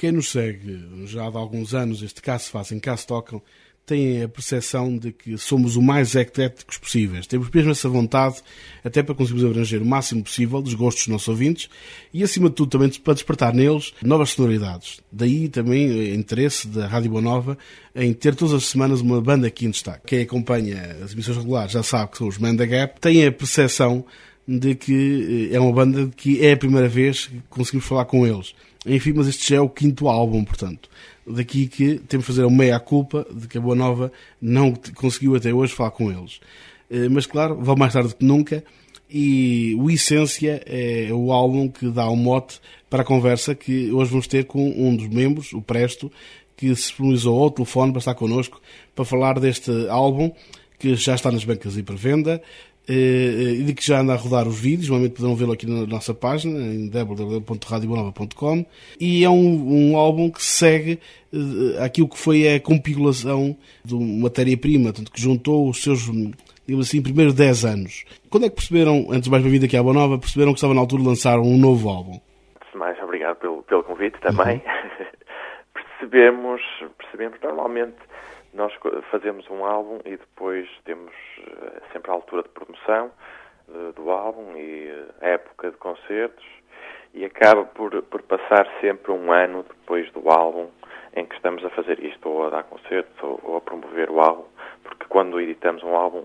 Quem nos segue já há alguns anos, este Cá se fazem, cá se tocam, tem a percepção de que somos o mais ecléticos possíveis. Temos mesmo essa vontade, até para conseguirmos abranger o máximo possível dos gostos dos nossos ouvintes e, acima de tudo, também para despertar neles novas sonoridades. Daí também o interesse da Rádio Boa Nova em ter todas as semanas uma banda aqui em destaque. Quem acompanha as emissões regulares já sabe que são os Man da Gap, tem a percepção de que é uma banda que é a primeira vez que conseguimos falar com eles. Enfim, mas este já é o 5º álbum, portanto. Daqui que temos de fazer a meia-culpa de que a Boa Nova não conseguiu até hoje falar com eles. Mas claro, vale mais tarde que nunca, e o Essência é o álbum que dá um mote para a conversa que hoje vamos ter com um dos membros, o Presto, que se disponibilizou ao telefone para estar connosco para falar deste álbum que já está nas bancas e pré-venda, e de que já anda a rodar os vídeos. Normalmente poderão vê-lo aqui na nossa página em www.radioboanova.com, e é um álbum que segue aquilo que foi a compilação de matéria-prima, tanto que juntou os seus, digamos assim, primeiros 10 anos. Quando é que perceberam, antes de mais bem-vindo aqui à Boa Nova, perceberam que estava na altura de lançar um novo álbum? Antes de mais, obrigado pelo convite também. Percebemos normalmente. Nós fazemos um álbum e depois temos sempre a altura de promoção do álbum e a época de concertos, e acaba por passar sempre um ano depois do álbum em que estamos a fazer isto, ou a dar concertos ou a promover o álbum, porque quando editamos um álbum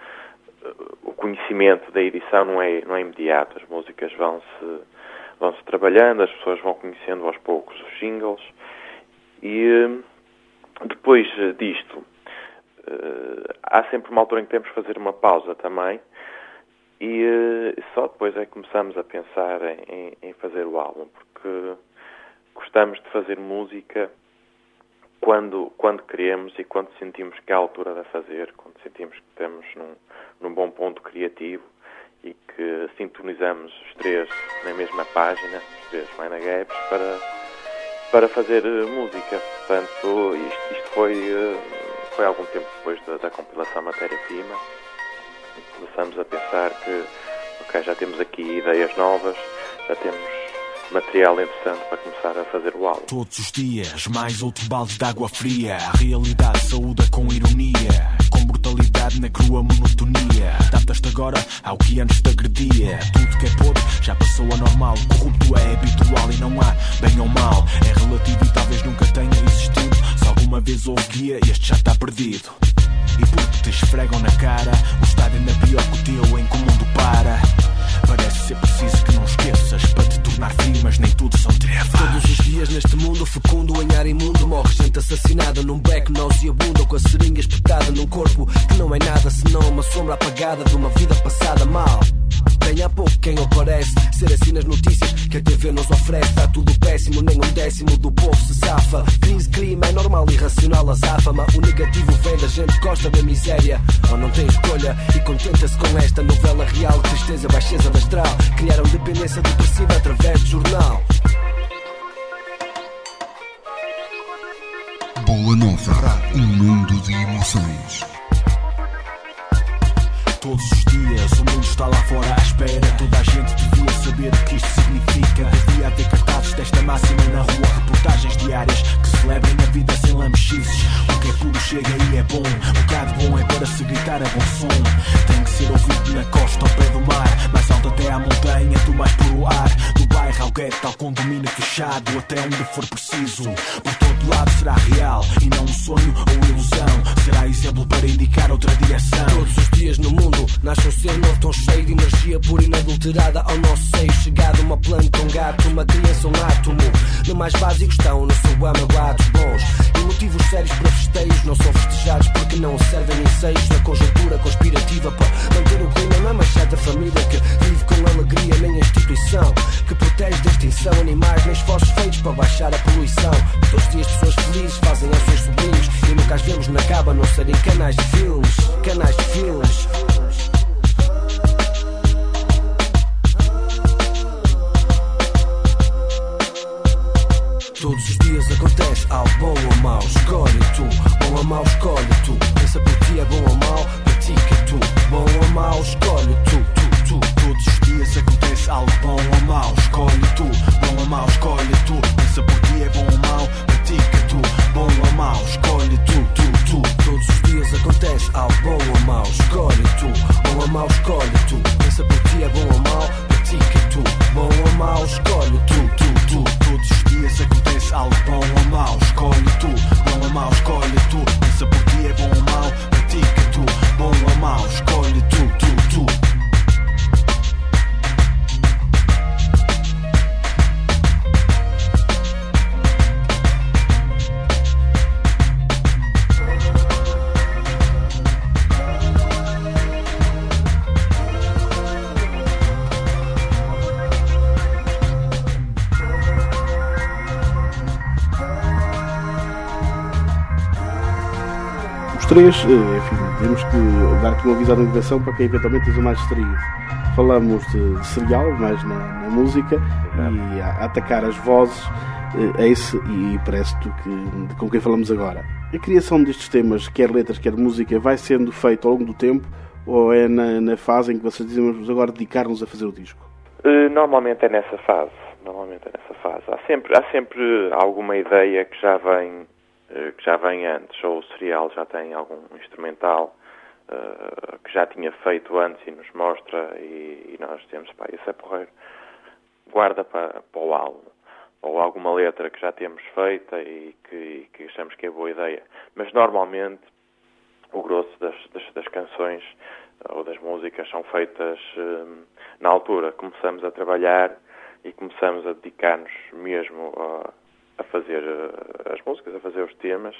o conhecimento da edição não é imediato. As músicas vão-se trabalhando, as pessoas vão conhecendo aos poucos os singles, e depois disto, há sempre uma altura em que temos que fazer uma pausa também, e só depois é que começamos a pensar em fazer o álbum, porque gostamos de fazer música quando queremos e quando sentimos que é a altura de a fazer, quando sentimos que estamos num bom ponto criativo e que sintonizamos os três na mesma página, os três Minor Gaps, para fazer música. Portanto, isto foi algum tempo depois da compilação matéria-prima. Começamos a pensar que, já temos aqui ideias novas, já temos material interessante para começar a fazer o álbum. Todos os dias, mais outro balde de água fria. A realidade saúda com ironia, com brutalidade na crua monotonia. Adaptas-te agora ao que antes te agredia. Tudo que é podre já passou a normal. Corrupto é habitual e não há bem ou mal. É relativo e talvez nunca tenha existido. Se alguma vez houve guia, este já está perdido. E porque te esfregam na cara, o estado ainda é pior que o teu em que o mundo para. Parece ser preciso que não esqueças para te tornar frio, mas nem tudo são trevas. Todos os dias neste mundo fecundo em ar imundo, morre gente assassinada num beco nauseabundo, ou com a seringa espetada num corpo que não é nada senão uma sombra apagada de uma vida passada mal. Bem há pouco quem aparece, ser assim nas notícias que a TV nos oferece. Está tudo péssimo, nem um décimo do povo se safa. Crise, crime, é normal, irracional, azáfama. O negativo vem da gente que gosta da miséria, ou não tem escolha e contenta-se com esta novela real. Tristeza, baixeza da astral, criaram dependência depressiva através de jornal. Boa Nova, um mundo de emoções. Todos os dias o mundo está lá fora à espera. Toda a gente devia saber o que isto significa. Devia haver cartazes desta máxima na rua, reportagens diárias que celebrem a vida sem lamechices. O que é puro chega e é bom, o que há de bom é para se gritar a bom som. Tem que ser ouvido na costa ao pé do mar, mais alto até à montanha, do mais puro ar. Do bairro ao gueto, ao condomínio fechado, até onde for preciso. Por todo lado será real e não um sonho ou ilusão. Será exemplo para indicar outra direção. Todos os dias no mundo nasce um ser novo tão cheio de energia pura e inadulterada ao nosso seio. Chegado uma planta, um gato, uma criança, um átomo. No mais básico estão no seu âmago atos bons e motivos sérios para festeios. Não são festejados porque não servem enseios na conjuntura conspirativa para manter o clima. Não é uma chata família que vive com alegria, nem a instituição que protege da extinção animais, nem esforços feitos para baixar a poluição. Todos os dias pessoas felizes fazem aos seus sobrinhos e nunca as vemos na caba, não serem canais de filmes. Canais de filmes. Todos os dias acontece algo bom ou mau, escolhe tu. Bom ou mau, escolhe tu. Pensa por ti, é bom ou mau, pratica tu. Bom ou mau, escolhe tu. Todos os dias acontece algo bom ou mau, escolhe tu. Bom ou mau, escolhe tu. Pensa por ti, é bom ou mau, três, enfim, temos que dar aqui uma visão de inovação para quem eventualmente esteja mais distraído. Falamos de serial, mais na música, e a atacar as vozes, Ace e Presto, com quem falamos agora. A criação destes temas, quer letras, quer música, vai sendo feita ao longo do tempo, ou é na fase em que vocês dizem, vamos agora dedicar-nos a fazer o disco? Normalmente é nessa fase. Há sempre alguma ideia que já vem antes, ou o serial já tem algum instrumental que já tinha feito antes e nos mostra, e nós temos, isso é porreiro, guarda para o álbum. Ou alguma letra que já temos feita e que achamos que é boa ideia. Mas normalmente o grosso das canções ou das músicas são feitas na altura. Começamos a trabalhar e começamos a dedicar-nos mesmo a fazer as músicas, a fazer os temas,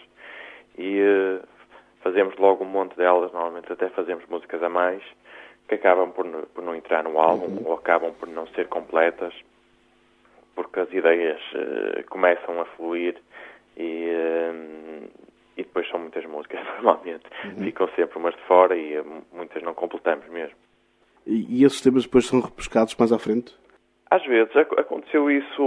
e fazemos logo um monte delas. Normalmente até fazemos músicas a mais que acabam por não entrar no álbum, ou acabam por não ser completas, porque as ideias começam a fluir e depois são muitas músicas, normalmente. Ficam sempre umas de fora e muitas não completamos mesmo. E esses temas depois são repescados mais à frente? Às vezes. Aconteceu isso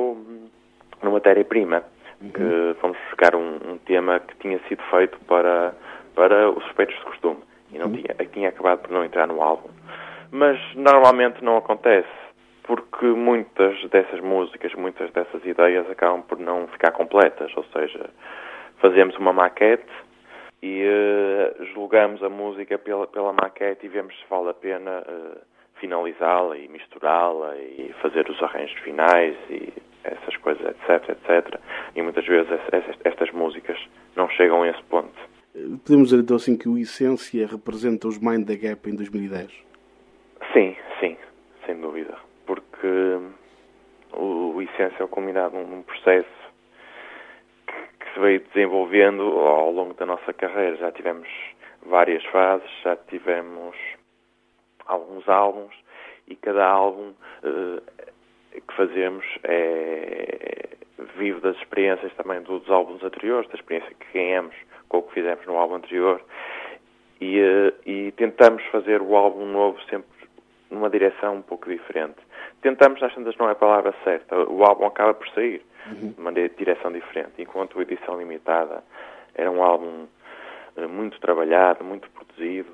no Matéria-Prima, que fomos buscar um tema que tinha sido feito para os Suspeitos de Costume e não tinha acabado por não entrar no álbum. Mas normalmente não acontece, porque muitas dessas músicas, muitas dessas ideias acabam por não ficar completas, ou seja, fazemos uma maquete e julgamos a música pela maquete e vemos se vale a pena finalizá-la e misturá-la e fazer os arranjos finais e essas coisas, etc. E muitas vezes estas músicas não chegam a esse ponto. Podemos dizer então assim que o Essência representa os Mind the Gap em 2010? Sim, sem dúvida. Porque o Essência é o culminado num processo que se veio desenvolvendo ao longo da nossa carreira. Já tivemos várias fases, já tivemos alguns álbuns, e cada álbum que fazemos vive das experiências também dos álbuns anteriores, da experiência que ganhamos com o que fizemos no álbum anterior, e tentamos fazer o álbum novo sempre numa direção um pouco diferente. Tentamos, às tantas não é a palavra certa, o álbum acaba por sair numa direção diferente, enquanto a edição limitada era um álbum muito trabalhado, muito produzido,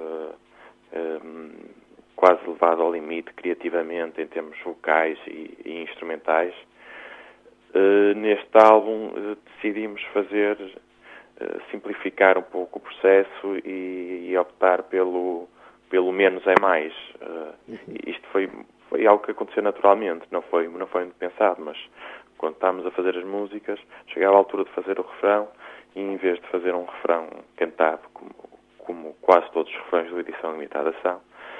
quase levado ao limite criativamente em termos vocais e instrumentais. Neste álbum decidimos simplificar um pouco o processo e optar pelo menos é mais. Isto foi algo que aconteceu naturalmente, não foi muito pensado, mas quando estávamos a fazer as músicas, chegava a altura de fazer o refrão, e em vez de fazer um refrão cantado, como quase todos os refrões da edição limitada são,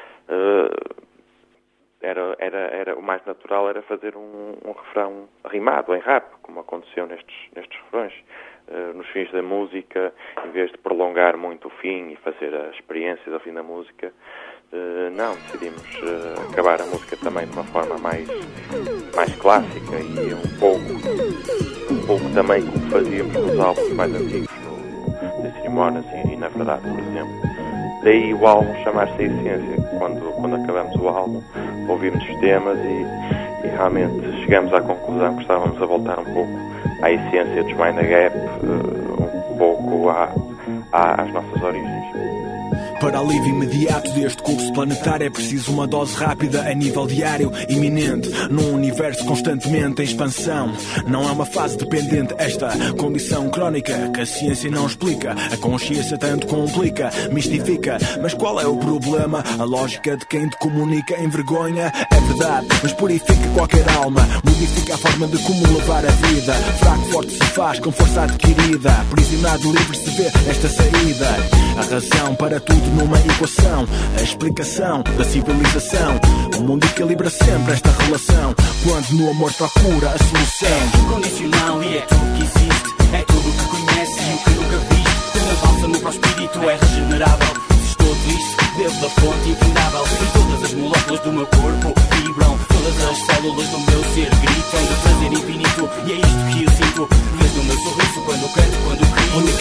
era o mais natural era fazer um refrão rimado, em rap, como aconteceu nestes refrões. Nos fins da música, em vez de prolongar muito o fim e fazer a experiência do fim da música, decidimos acabar a música também de uma forma mais clássica e um pouco também como fazíamos nos álbuns mais antigos, no Cerimónias e Na Verdade, por exemplo. Daí o álbum chamar-se A Essência. Quando acabamos o álbum, ouvimos os temas e realmente chegamos à conclusão que estávamos a voltar um pouco à essência dos Mind the Gap, um pouco às nossas origens. Para alívio imediato deste curso planetário é preciso uma dose rápida a nível diário, iminente, num universo constantemente em expansão. Não é uma fase dependente esta condição crónica que a ciência não explica, a consciência tanto complica, mistifica. Mas qual é o problema? A lógica de quem te comunica envergonha. É verdade, mas purifica qualquer alma, modifica a forma de como levar a vida. Fraco forte se faz com força adquirida, aprisionado livre se vê esta saída. A razão para tudo numa equação, a explicação da civilização. O mundo equilibra sempre esta relação, quando no amor procura a solução. É incondicional e é tudo que existe, é tudo o que conhece e o que nunca viste. Como bálsamo para o espírito é regenerável. Se estou triste, bebo da fonte infindável, e todas as moléculas do meu corpo vibram, todas as células do meu ser gritam de prazer infinito. E é isto que eu sinto, vês no meu sorriso quando canto, quando crio. A única fonte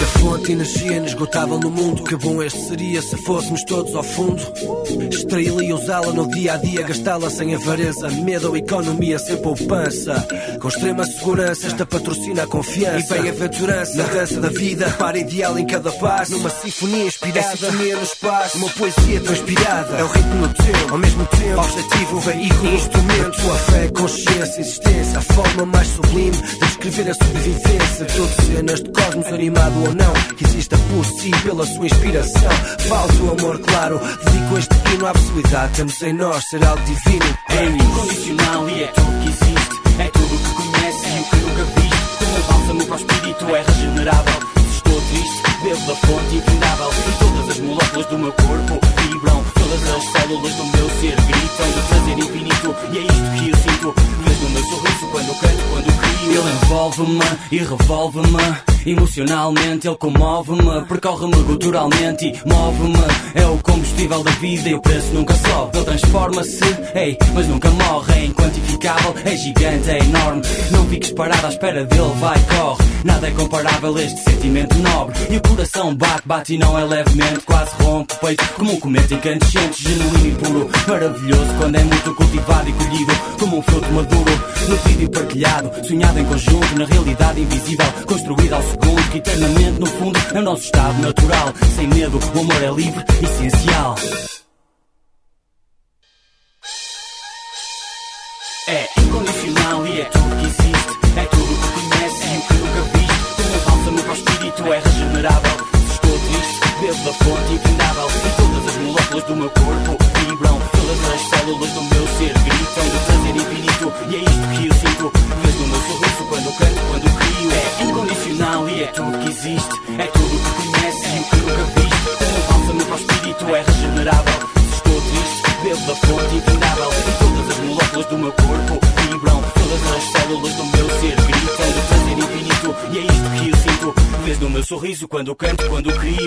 forte, energia inesgotável no mundo. Que bom este seria se fôssemos todos ao fundo. Extraí-la e usá-la no dia a dia, gastá-la sem avareza, medo ou economia, sem poupança. Com extrema segurança, esta patrocina a confiança e bem-aventurança na dança da vida. Para ideal em cada passo, numa sinfonia inspirada. É sinfonia no espaço, uma poesia transpirada. É o ritmo no teu, ao mesmo tempo objetivo, veículo, instrumento. Tua fé, consciência, existência, a forma mais sublime de descrever a sobrevivência. Tudo cenas de cosmos, animado ou não, que exista por si, pela sua inspiração. Falso amor, claro, dedico este hino à possibilidade. Temos em nós ser algo divino. É incondicional e é tudo que existe. É tudo o que conhece e o que nunca viste. Como um bálsamo para o espírito, é regenerável. Se estou triste, bebo da fonte infindável. E todas as moléculas do meu corpo vibram. Todas as células do meu ser gritam de prazer infinito. E é isto que eu sinto. Vês no meu sorriso quando canto, quando crio. Ele envolve-me e revolve-me. Emocionalmente ele comove-me, percorre-me culturalmente e move-me. É o combustível da vida e o preço nunca sobe. Ele transforma-se, ei, mas nunca morre. É inquantificável, é gigante, é enorme. Não fiques parado à espera dele, vai, corre. Nada é comparável a este sentimento nobre. E o coração bate, bate e não é levemente. Quase rompe o peito como um cometa incandescente. Genuíno e puro, maravilhoso quando é muito cultivado e colhido como um fruto maduro. Nutrido e partilhado, sonhado em conjunto, na realidade invisível, construído ao segundo, que eternamente no fundo é o nosso estado natural. Sem medo, o amor é livre, essencial. É incondicional e é tudo que existe. É tudo o que conhece e o que nunca viste. Como um bálsamo para o espírito, é regenerável. Se estou triste, bebo da fonte infindável. E todas as moléculas do meu corpo vibram. Todas as células do meu ser gritam de prazer infinito. E é isto que eu sinto. Vês no meu sorriso quando canto, quando crio. É incondicional e é tudo que existe. É tudo o que conhece e o que nunca viste. Como um bálsamo para o espírito, é regenerável. Se estou triste, bebo da fonte infindável. E todas as moléculas do meu corpo vibram. Todas as células do meu ser gritam de prazer infinito. E é isto que eu sinto. Vês no meu sorriso quando canto, quando crio.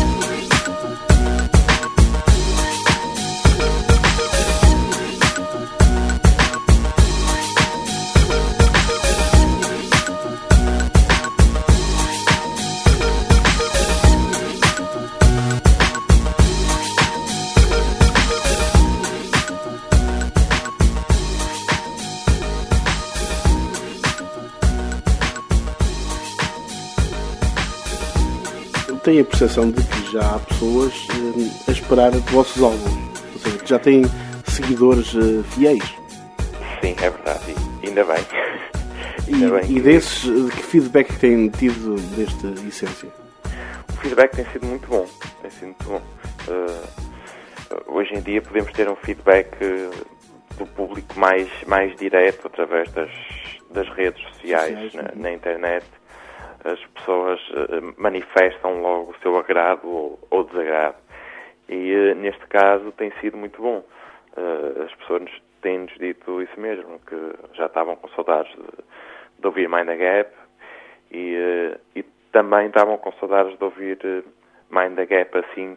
Tenho a percepção de que já há pessoas a esperar os vossos álbuns, ou seja, que já têm seguidores fiéis. Sim, é verdade, e ainda bem. E desses, que feedback têm tido desta essência? O feedback tem sido muito bom, hoje em dia podemos ter um feedback do público mais direto através das redes sociais, na internet. As pessoas manifestam logo o seu agrado ou desagrado. E neste caso tem sido muito bom. As pessoas têm-nos dito isso mesmo, que já estavam com saudades de ouvir Mind the Gap e também estavam com saudades de ouvir Mind the Gap assim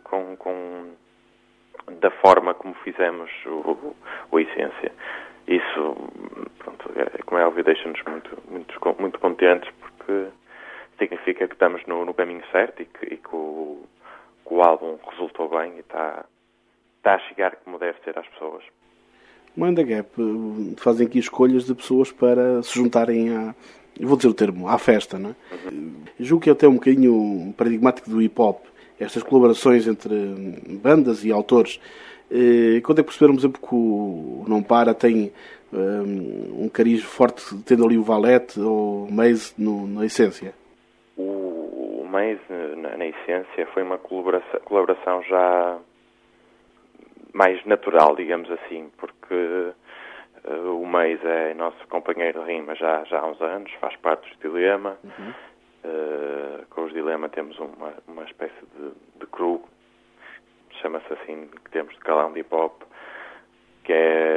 da forma como fizemos o Essência. Isso, pronto, como é óbvio, deixa-nos muito contentes, porque significa que estamos no caminho certo e que o álbum resultou bem e está a chegar como deve ser às pessoas. Mind the Gap fazem aqui escolhas de pessoas para se juntarem eu vou dizer o termo, à festa, não é? Julgo que é até um bocadinho paradigmático do hip-hop, estas colaborações entre bandas e autores. Quando é que perceberam, por exemplo, que o Não Para tem um cariz forte, tendo ali o Valete ou o Maze na Essência? O Maze, na Essência, foi uma colaboração já mais natural, digamos assim, porque o Maze é nosso companheiro de rima já há uns anos, faz parte dos Dilema. Com os Dilema temos uma espécie de crew, chama-se assim, que temos de calão de hip-hop, que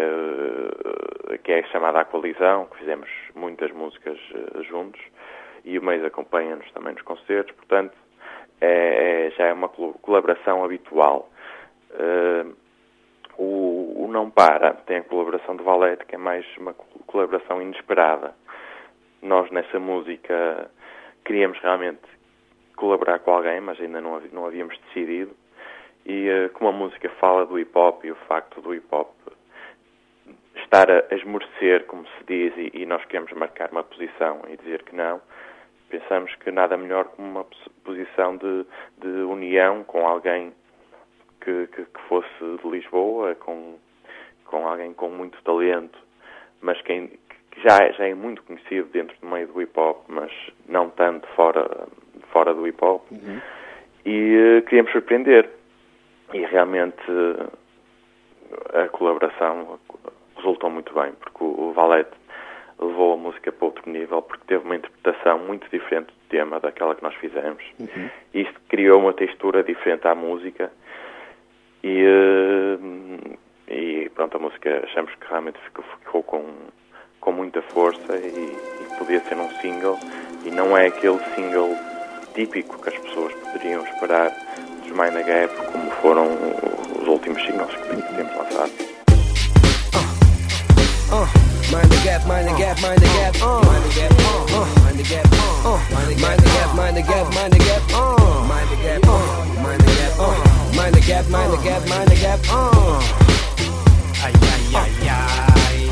é chamada A Coalizão, que fizemos muitas músicas juntos, e o Maze acompanha-nos também nos concertos, portanto já é uma colaboração habitual. O Não Para tem a colaboração do Valete, que é mais uma colaboração inesperada. Nós nessa música queríamos realmente colaborar com alguém, mas ainda não havíamos decidido. E como a música fala do hip-hop e o facto do hip-hop estar a esmorecer, como se diz, e nós queremos marcar uma posição e dizer que não, pensamos que nada melhor como uma posição de união com alguém que fosse de Lisboa, com alguém com muito talento, mas que já é muito conhecido dentro do meio do hip-hop, mas não tanto fora do hip-hop. Uhum. E queríamos surpreender. E realmente a colaboração resultou muito bem, porque o Valete levou a música para outro nível, porque teve uma interpretação muito diferente do tema daquela que nós fizemos. Uhum. E isto criou uma textura diferente à música e pronto, a música achamos que realmente ficou com muita força e podia ser um single, e não é aquele single típico que as pessoas poderiam esperar dos Mind the Gap, como foram os últimos singles que temos lançado. Mind the gap, mind the gap, mind the gap, mind the gap, mind the gap, mind the gap, mind the gap, mind the gap, mind the gap, mind the gap, mind the gap, mind the gap, mind the gap, ai ai ai ai.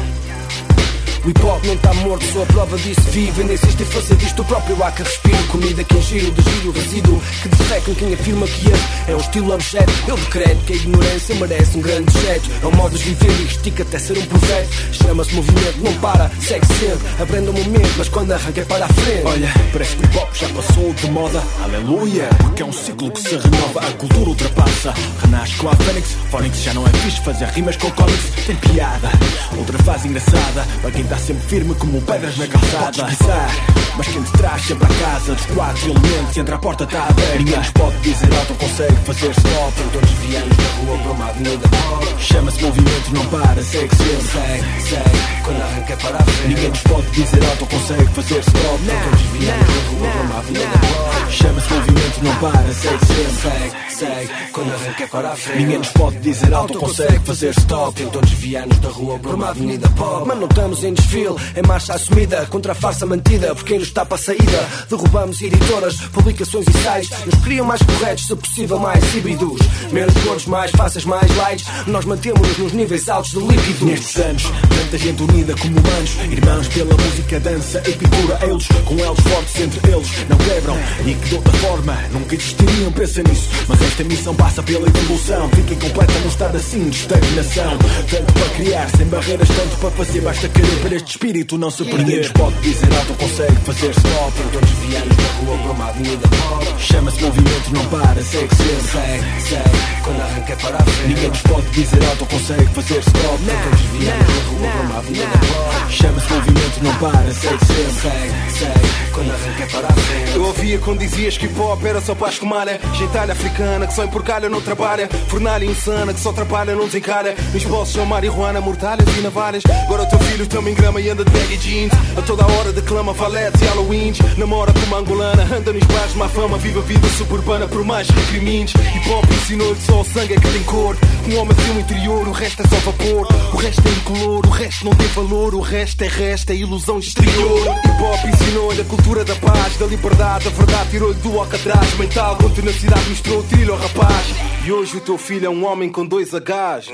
O hip-hop nem está morto, sou a prova disso, vive. Nem existe força disto, o próprio ar que respiro. Comida que ingiro, desvio, resíduo que defecam quem afirma que este é um estilo objeto. Eu decreto que a ignorância merece um grande jeito. É um modo de viver e estica até ser um projeto. Chama-se movimento, não para, segue sempre. Aprenda um momento, mas quando arranca é para a frente. Olha, parece que o hip-hop já passou de moda. Aleluia, porque é um ciclo que se renova. A cultura ultrapassa, renasce com a Fónix já não é fixe, fazer rimas com cómics tem piada. Outra fase engraçada, para quem está sempre firme como pedras na calçada. Podes pisar, mas quem te traz sempre à casa dos 4 elementos, entre a porta está aberta. Ninguém nos pode dizer alto, consegue fazer stop. Então desviamos da rua para uma avenida pop. Chama-se movimento, não para, segue sempre. Segue, quando arranca é para a frente. Ninguém nos pode dizer alto, consegue fazer stop. Então desviamos da rua para uma avenida pop. Chama-se movimento, não para, segue sempre. Segue, quando arranca é para a frente. Ninguém nos pode dizer alto, consegue fazer stop. Então desviamos da rua para uma avenida pop. Mas não estamos em desfile, em marcha assumida contra a farsa mantida por quem nos tapa a saída. Derrubamos editoras, publicações e sites. Nos criam mais corretos, se possível mais híbridos. Menos gordos, mais fáceis, mais light. Nós mantemos-nos nos níveis altos de líquidos. Nestes anos, tanta gente unida como humanos, irmãos pela música, dança e pintura. Eles, com elos fortes entre eles, não quebram e que de outra forma nunca existiriam, pensa nisso. Mas esta missão passa pela evolução. Fica incompleta num estado assim de estagnação. Tanto para criar, sem barreiras, tanto para fazer. Basta querer para este espírito não se perder. Ninguém nos pode dizer alto, consegue fazer stop. Então desviamos da rua para uma avenida pop. Chama-se movimento, não para, segue sempre. Segue, quando arranca é para a frente. Ninguém nos pode dizer alto, consegue fazer stop. Então desviamos da rua para uma avenida pop. Chama-se movimento, não para, segue sempre. Segue, quando arranca é para a frente. Eu ouvia quando dizias que hip-hop era só para escumalha. Gentalha africana que só emporcalha não trabalha. Fornalha insana que só atrapalha não desencara. Nos bolsos são marihuana, mortalhas e navalhas. Agora o teu filho também grama e anda de baggy jeans. A toda hora declama valetes e Halloweens. Namora com uma angolana, anda nos bares, má fama. Vive a vida suburbana por mais recrimines. Hip-hop ensinou-lhe que só o sangue é que tem cor. Um homem tem um interior, o resto é só vapor. O resto é incolor, o resto não tem valor. O resto é ilusão exterior. Hip-hop ensinou-lhe a cultura da paz, da liberdade, a verdade tirou-lhe do alcatraz mental. Com tenacidade misturou o trilho ao rapaz. E hoje o teu filho é um homem com 2 H's.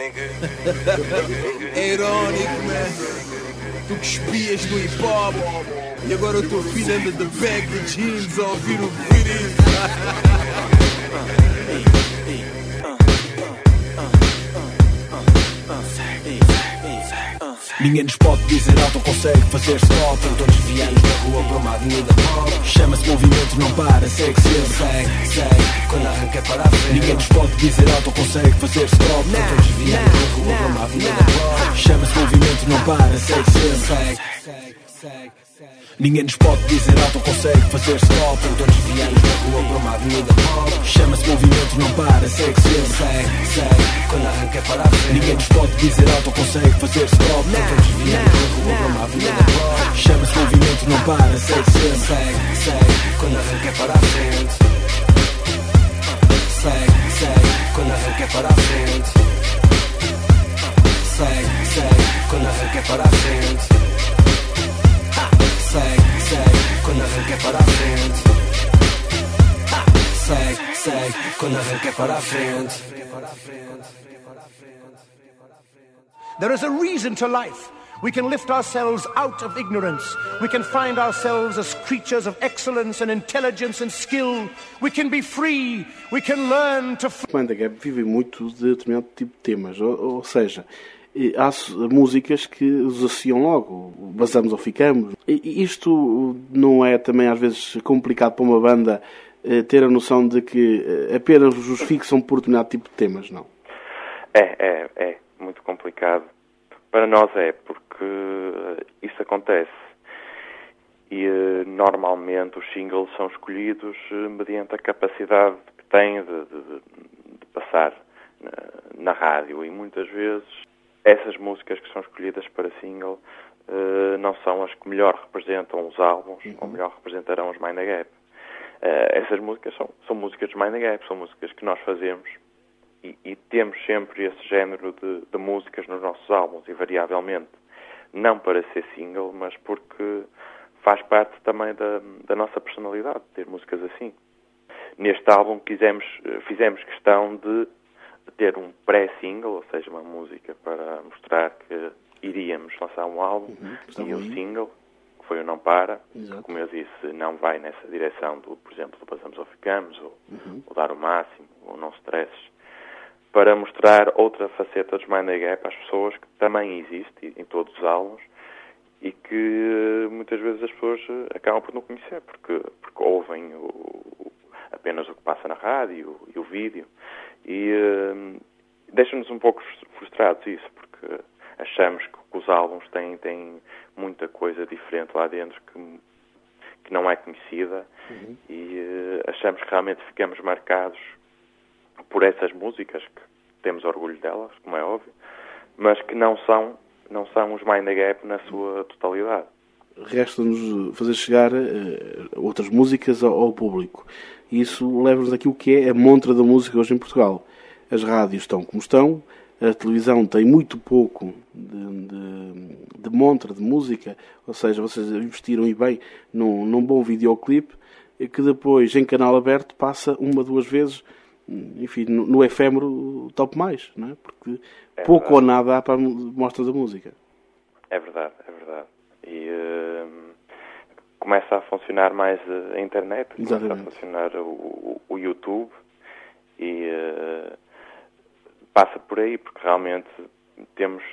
É irónico, man. Tu que espias do hip-hop e agora o teu filho anda de bag de jeans a ouvir o vídeo. Ninguém nos pode dizer alto, consegue fazer stop. Então desviamos da rua para uma avenida pop. Chama-se movimento, não para, segue sempre. Segue, quando arranca é para a frente. Ninguém nos pode dizer alto, consegue fazer stop. Então desviamos da rua para uma avenida pop. Chama-se movimento, não para, segue sempre. Ninguém nos pode dizer alto, consegue fazer stop. Então desviamos da rua para uma avenida pop. Chama-se movimento, não para, segue sempre. Segue, quando arranca é para a frente. Ninguém nos pode dizer alto, consegue fazer stop. Então desviamos da rua para uma avenida pop. Chama-se movimento, não para, segue sempre. Segue, quando arranca é para a frente. Segue, quando arranca é para a frente. Segue, quando arranca é para a frente. Segue, quando arranca é para a frente. quando arranquei para a frente. There is a reason to life. We can lift ourselves out of ignorance. We can find ourselves as creatures of excellence and intelligence and skill. We can be free. We can learn to... Mind the Gap vive muito de determinado tipo de temas, ou seja, há músicas que os associam logo, basamos ou ficamos. E isto não é também às vezes complicado para uma banda ter a noção de que apenas os fixam por determinado tipo de temas, não? É muito complicado. Para nós porque isso acontece. E normalmente os singles são escolhidos mediante a capacidade que têm de passar na rádio. E muitas vezes essas músicas que são escolhidas para single não são as que melhor representam os álbuns, ou melhor representarão os Mind the Gap. Essas músicas são músicas de Mind the Gap, são músicas que nós fazemos. E temos sempre esse género de músicas nos nossos álbuns, invariavelmente. Não para ser single, mas porque faz parte também da nossa personalidade, ter músicas assim. Neste álbum fizemos questão de ter um pré-single, ou seja, uma música para mostrar que iríamos lançar um álbum, e o single, que foi o Não Para, que, como eu disse, não vai nessa direção por exemplo, do Passamos ou Ficamos, ou Dar o Máximo, ou Não Stresses, para mostrar outra faceta dos Mind the Gap às pessoas, que também existe em todos os álbuns e que muitas vezes as pessoas acabam por não conhecer, porque ouvem apenas o que passa na rádio e o vídeo, e deixa-nos um pouco frustrados isso, porque achamos que os álbuns têm muita coisa diferente lá dentro que não é conhecida, e achamos que realmente ficamos marcados por essas músicas, que temos orgulho delas, como é óbvio, mas que não são os Mind the Gap na sua totalidade. Resta-nos fazer chegar outras músicas ao público. E isso leva-nos àquilo que é a montra da música hoje em Portugal. As rádios estão como estão, a televisão tem muito pouco de montra de música, ou seja, vocês investiram e bem num bom videoclipe, que depois em canal aberto passa uma, duas vezes, enfim, no efêmero top mais, não é? Porque pouco ou nada há para a mostra da música. É verdade. E começa a funcionar mais a internet, começa a funcionar o YouTube, e passa por aí, porque realmente temos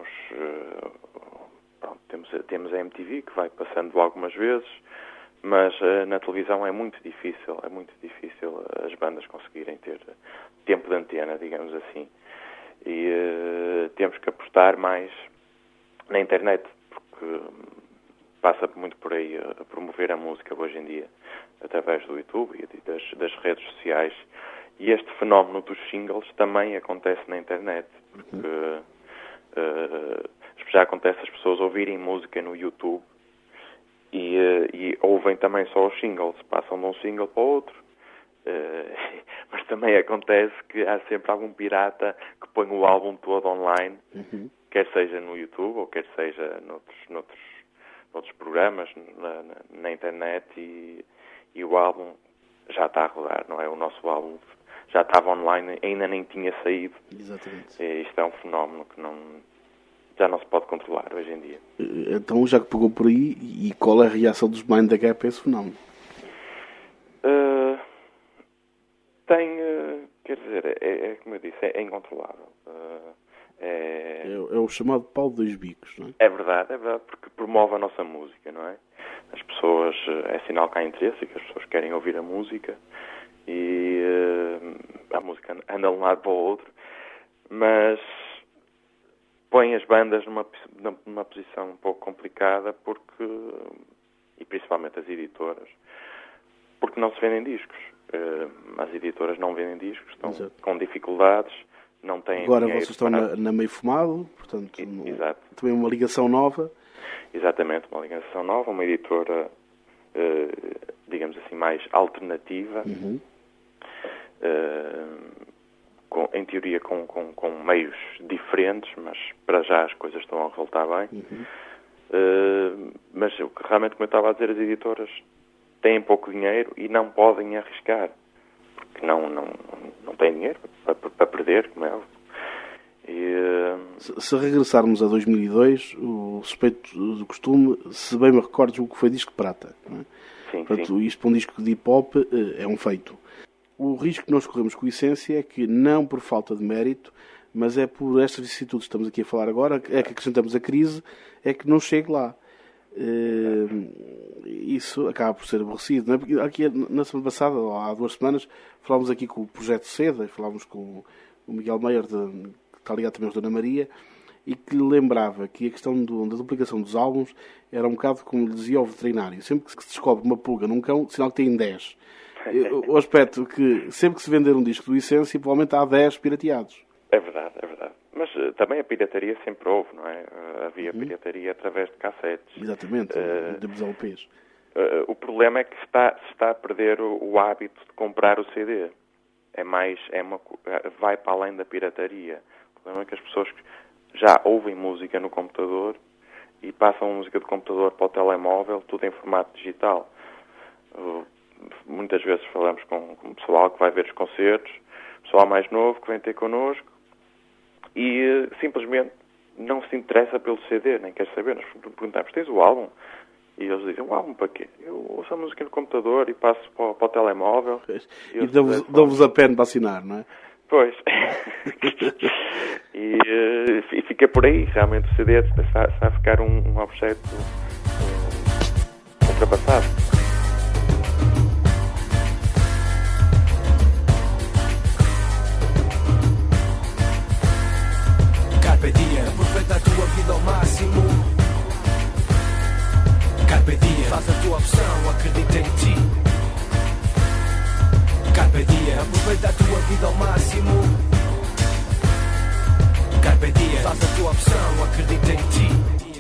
a MTV, que vai passando algumas vezes, mas na televisão é muito difícil as bandas conseguirem ter tempo de antena, digamos assim. E temos que apostar mais na internet, porque passa muito por aí a promover a música hoje em dia, através do YouTube e das redes sociais. E este fenómeno dos singles também acontece na internet, porque já acontece as pessoas ouvirem música no YouTube e ouvem também só os singles, passam de um single para o outro. Mas também acontece que há sempre algum pirata que põe o álbum todo online, quer seja no YouTube ou quer seja noutros programas na internet, e o álbum já está a rodar, não é? O nosso álbum já estava online, ainda nem tinha saído. Exatamente. Isto é um fenómeno que já não se pode controlar hoje em dia. Então, já que pegou por aí, e qual é a reação dos Mind the Gap a esse fenómeno? Quer dizer, como eu disse, é incontrolável. É o chamado pau de dois bicos, não é? É verdade, porque promove a nossa música, não é? As pessoas, é sinal que há interesse e que as pessoas querem ouvir a música, e a música anda de um lado para o outro, mas põe as bandas numa posição um pouco complicada, e principalmente as editoras, porque não se vendem discos. As editoras não vendem discos, estão com dificuldades, não têm agora dinheiro. Vocês estão na Meio Fumado, portanto, também uma ligação nova. Exatamente, uma ligação nova, uma editora, digamos assim, mais alternativa, em teoria com meios diferentes, mas para já as coisas estão a resultar bem. Mas realmente, como eu estava a dizer, as editoras têm pouco dinheiro e não podem arriscar, porque têm dinheiro para perder, como é óbvio. Se regressarmos a 2002, o Suspeito do Costume, se bem me recordo, o que foi disco de prata. Não é? Sim, portanto, sim. Isto para um disco de hip-hop é um feito. O risco que nós corremos com a Essência é que, não por falta de mérito, mas é por estas vicissitudes que estamos aqui a falar agora, é que acrescentamos a crise, é que não chegue lá. Isso acaba por ser aborrecido, não é? Porque aqui na semana passada, ou há 2 semanas, falámos aqui com o Projeto Seda, falámos com o Miguel Meyer, que está ligado também aos Dona Maria, e que lembrava que a questão da duplicação dos álbuns era um bocado como lhe dizia ao veterinário: sempre que se descobre uma pulga num cão, sinal que tem 10. O aspecto que sempre que se vender um disco do Essência, provavelmente há 10 pirateados. É verdade. Mas também a pirataria sempre houve, não é? Havia pirataria através de cassetes. Exatamente, de LPs. O problema é que se está a perder o hábito de comprar o CD. Vai para além da pirataria. O problema é que as pessoas já ouvem música no computador e passam a música do computador para o telemóvel, tudo em formato digital. Muitas vezes falamos com o pessoal que vai ver os concertos, pessoal mais novo que vem ter connosco e simplesmente não se interessa pelo CD, nem quer saber. Nós perguntamos: tens o álbum? E eles dizem: o álbum para quê? Eu ouço a música no computador e passo para o telemóvel. E dão-vos a pena para assinar, não é? Pois. E fica por aí. Realmente o CD está a ficar um objeto ultrapassado. Carpe diem, aproveita a tua vida ao máximo. Carpe diem, faz a tua opção, acredita em ti. Carpe diem, aproveita a tua vida ao máximo. Carpe diem, faz a tua opção, acredita em ti.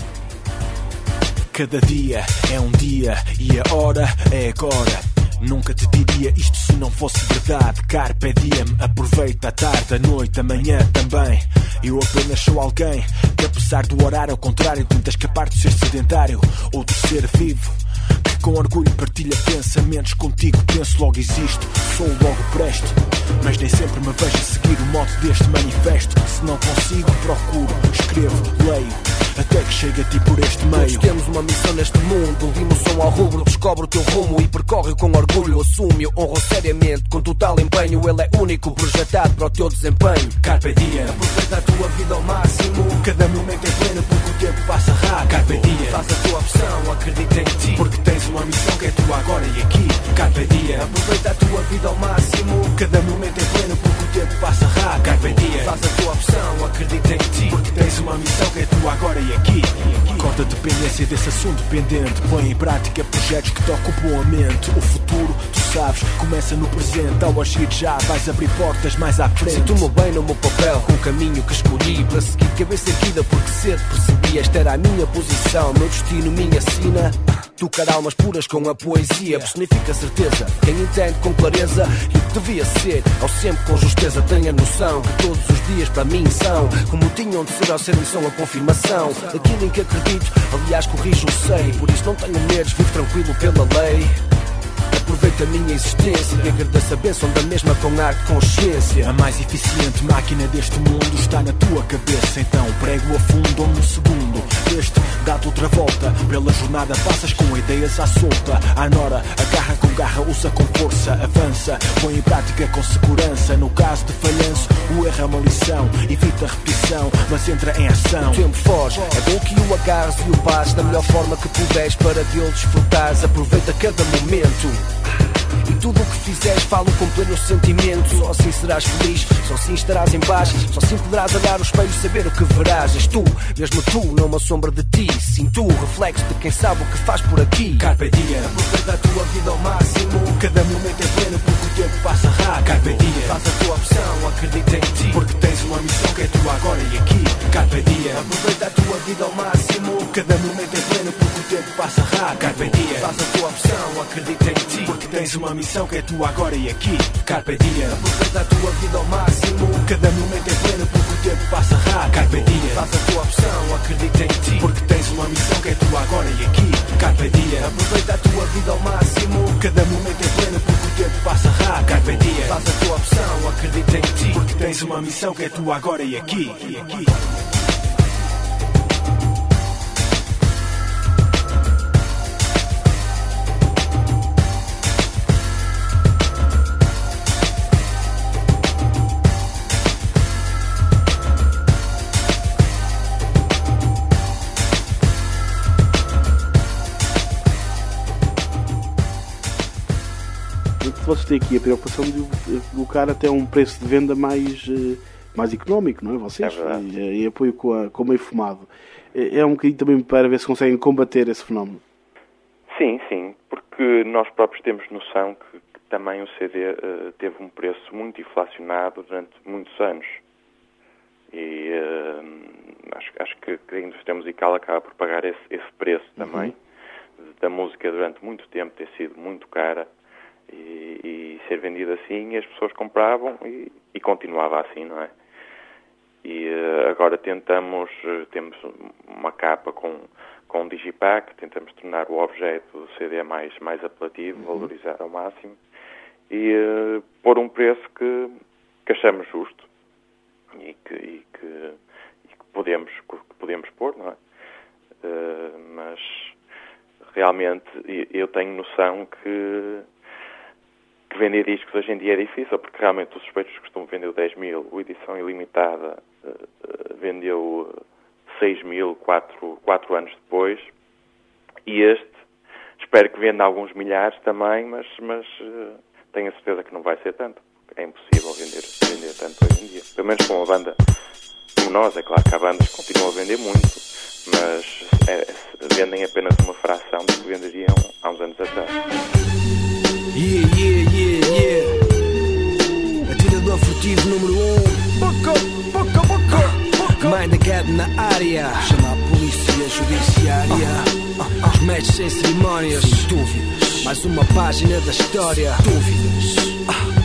Cada dia é um dia e a hora é agora. Nunca te diria isto se não fosse verdade. Carpe diem, aproveita a tarde, a noite, a manhã também. Eu apenas sou alguém que, apesar do horário ao contrário, tenta escapar de ser sedentário ou de ser vivo, que com orgulho partilha pensamentos contigo. Penso, logo existo, sou, logo presto. Mas nem sempre me vejo a seguir o mote deste manifesto. Se não consigo, procuro, escrevo, leio, até que chegue a ti por este meio. Todos temos uma missão neste mundo. Lima o som ao rubro, descobre o teu rumo e percorre com orgulho. Assume-o, honra seriamente, com total empenho. Ele é único, projetado para o teu desempenho. Carpe diem, aproveita a tua vida ao máximo. Cada momento é pleno porque o tempo passa rápido. Carpe diem, faz a tua opção, acredita em ti, porque tens uma missão que é tua agora e aqui. Carpe diem, aproveita a tua vida ao máximo. Cada momento é pleno porque o tempo passa rápido. Carpe diem, faz a tua opção, acredita em ti, porque tens uma missão que é tua agora e aqui. Corta a dependência desse assunto pendente. Põe em prática projetos que te ocupam a mente. O futuro, tu sabes, começa no presente. Ao agir já vais abrir portas mais à frente. Sinto-me bem no meu papel, com o caminho que escolhi para seguir cabeça erguida, porque cedo percebi esta era a minha posição, meu destino, minha sina. Tocar almas puras com a poesia personifica a certeza, quem entende com clareza e o que devia ser, ao sempre com justeza. Tenha noção que todos os dias para mim são como tinham de ser ao ser missão a confirmação daquilo em que acredito, aliás corrijo o sei. Por isso não tenho medos, vivo tranquilo pela lei. Aproveita a minha existência e agradeço a bênção da mesma com ar de consciência. A mais eficiente máquina deste mundo está na tua cabeça, então prego a fundo ou num segundo. Este dá-te outra volta, pela jornada passas com ideias à solta. À nora, agarra com garra, usa com força, avança, põe em prática com segurança. No caso de falhanço, o erro é uma lição, evita a repetição, mas entra em ação. O tempo foge, é bom que o agarres e o passes da melhor forma que puderes para dele desfrutares. Aproveita cada momento e tudo o que fizeres, falo com pleno sentimento. Só assim serás feliz, só assim estarás em paz, só assim poderás olhar o espelho e saber o que verás. És tu, mesmo tu, não uma sombra de ti. Sim, tu, reflexo de quem sabe o que faz por aqui. Carpe diem, aproveita a tua vida ao máximo. Cada momento é pleno porque o tempo passa rápido. Carpe diem, faz a tua opção, acredita em ti, porque tens uma missão que é tua agora e aqui. Carpe diem, aproveita a tua vida ao máximo. Cada momento é pleno porque o tempo passa rápido. Carpe diem, faz a tua opção, acredita em ti, porque tens uma missão que é tua agora e aqui. Carpe diem, aproveita a tua vida ao máximo. Cada momento é pleno porque o tempo passa rápido. Carpe diem, faz a tua opção, acredita em ti, porque tens uma missão que é tua agora e aqui. Carpe diem, aproveita a tua vida ao máximo. Cada momento é pleno porque o tempo passa rápido. Carpe diem, faz a tua opção, tens uma missão que é tua agora e aqui. Vocês têm aqui a preocupação de colocar até um preço de venda mais económico, não é? Vocês, em apoio com o meio fumado. É um bocadinho também para ver se conseguem combater esse fenómeno. Sim, porque nós próprios temos noção que também o CD teve um preço muito inflacionado durante muitos anos. E acho que a indústria musical acaba por pagar esse preço também, da música durante muito tempo ter sido muito cara. E ser vendido assim, as pessoas compravam e continuava assim, não é? E agora temos uma capa com um digipack, tentamos tornar o objeto do CD mais apelativo, valorizar ao máximo e pôr um preço que achamos justo e que podemos pôr, não é? Mas realmente eu tenho noção que vender discos hoje em dia é difícil, porque realmente os Suspeitos costumam vender 10 mil, o Edição Ilimitada vendeu 6 mil 4 anos depois, e este espero que venda alguns milhares também, mas tenho a certeza que não vai ser tanto. É impossível vender tanto hoje em dia. Pelo menos com uma banda como nós, é claro que há bandas que continuam a vender muito, mas vendem apenas uma fração do que venderiam há uns anos atrás. Yeah. Atirador furtivo número 1. Boca. Mind the gap na área. Chama a polícia judiciária. Os matches sem cerimónias. Sem dúvidas. Mais uma página da história. Dúvidas.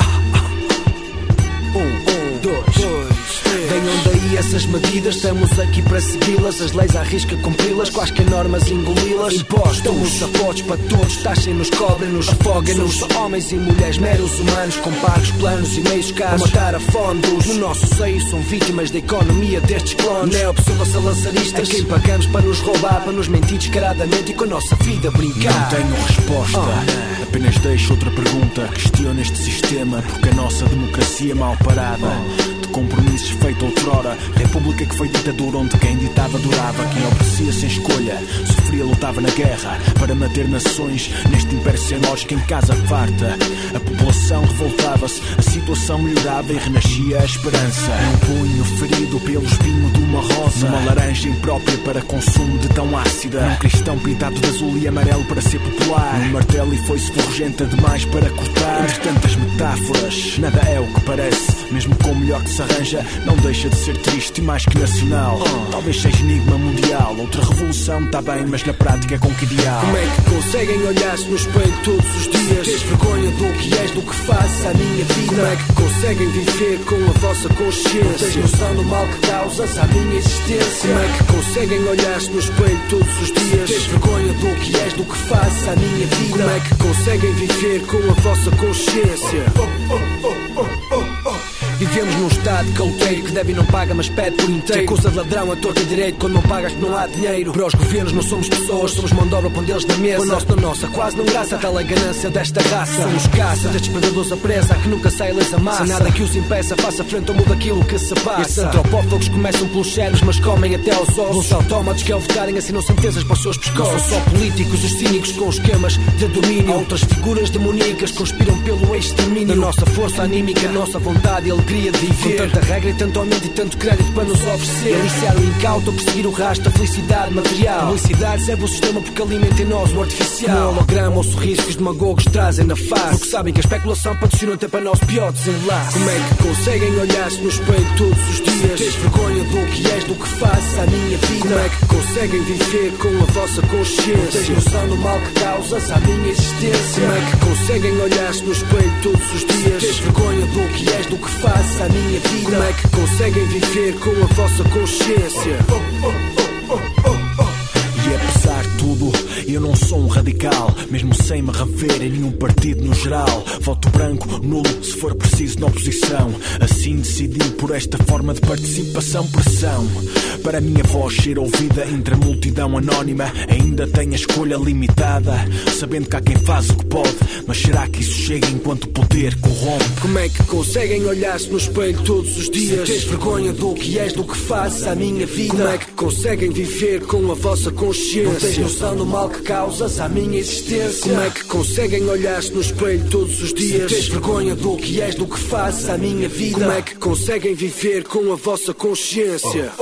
1, 2. Venham daí essas medidas, estamos aqui para segui-las. As leis à risca cumpri-las, quaisquer normas engoli-las. Impostos, damos sapotes para todos, taxem-nos, cobrem-nos, afoguem-nos. Só homens e mulheres, meros humanos, com pagos, planos e meios caros. A matar a fondos, no nosso seio são vítimas da economia destes clones. Neo-pseudo-salazaristas, a quem pagamos para nos roubar, para nos mentir descaradamente e com a nossa vida brincar. Não tenho resposta, apenas deixo outra pergunta. Questiona este sistema, porque a nossa democracia é mal parada. Compromissos feitos outrora, república que foi ditadura onde quem ditava durava, quem obedecia sem escolha, sofria, lutava na guerra para manter nações neste império sem lógica em casa farta. A população revoltava-se, a situação melhorava e renascia a esperança. Um punho ferido pelo espinho de uma rosa, uma laranja imprópria para consumo de tão ácida, um cristão pintado de azul e amarelo para ser popular, um martelo e foice ferrugenta demais para cortar. Entre tantas metáforas, nada é o que parece, mesmo com o melhor que se arranja, não deixa de ser triste e mais que nacional. Talvez seja enigma mundial, outra revolução está bem, mas na prática é com que ideal. Como é que conseguem olhar-se no espelho todos os dias? Tens vergonha do que és, do que fazes à minha vida? Como é que conseguem viver com a vossa consciência? Tens noção do mal que causas à minha existência? Como é que conseguem olhar-se no espelho todos os dias? Tens vergonha do que és, do que fazes à minha vida? Como é que conseguem viver com a vossa consciência? Vivemos num estado caloteiro que deve e não paga, mas pede por inteiro. Acusa de ladrão a torta e direito quando não pagas porque não há dinheiro. Para os governos não somos pessoas, somos mão de obra, pão deles na mesa. O nosso da nossa, quase não graça, tal a ganância desta raça. Somos caça, destes predadores a presa, que nunca sai lesa massa. Sem nada que os impeça, faça frente ao mundo aquilo que se passa. Estes antropófagos começam pelos cérebros, mas comem até aos ossos. Os autómatos que ao votarem assinam sentenças para os seus pescoços. Não são só políticos, os cínicos com esquemas de domínio. Há outras figuras demoníacas conspiram pelo extermínio. Da nossa força anímica, nossa vontade e alegria de viver. Com tanta regra e tanto aumento e tanto crédito para nos oferecer. Aliciar o incauto ou perseguir o rastro da felicidade material. A publicidade serve o sistema porque alimenta em nós o artificial. No holograma ou sorriso que os demagogos trazem na face, porque sabem que a especulação patrocina até para nós pior desenlace. Como é que conseguem olhar-se no espelho todos os dias? Tens vergonha do que és, do que fazes à minha vida? Como é que conseguem viver com a vossa consciência? Tens noção do mal que causas à minha existência? Como é que conseguem olhar-se no espelho todos os dias? Tens vergonha do que és, do que fazes à minha vida? Como é que conseguem viver com a vossa consciência? E apesar de tudo, Eu não sou um radical, mesmo sem me rever em nenhum partido no geral. Voto branco, nulo, se for preciso na oposição. Assim decidi por esta forma de participação, pressão. Para a minha voz ser ouvida entre a multidão anónima, ainda tenho a escolha limitada, sabendo que há quem faz o que pode, mas será que isso chega enquanto o poder corrompe? Como é que conseguem olhar-se no espelho todos os dias? Tens vergonha do que és, do que fazes à minha vida? Como é que conseguem viver com a vossa consciência? Não tens noção do mal que causas à minha existência? Como é que conseguem olhar-se no espelho todos os dias? Tens vergonha do que és, do que fazes à minha vida? Como é que conseguem viver com a vossa consciência?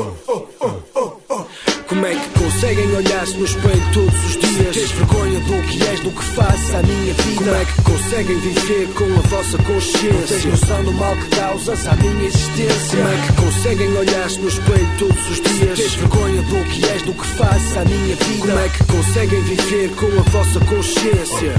Como é que conseguem olhar-se no espelho todos os dias? Tens vergonha do que és, do que fazes à minha vida? Como é que conseguem viver com a vossa consciência? Tens noção do mal que causas à minha existência? Como é que conseguem olhar-se no espelho todos os dias? Tens vergonha do que és, do que fazes à minha vida? Como é que conseguem viver com a vossa consciência?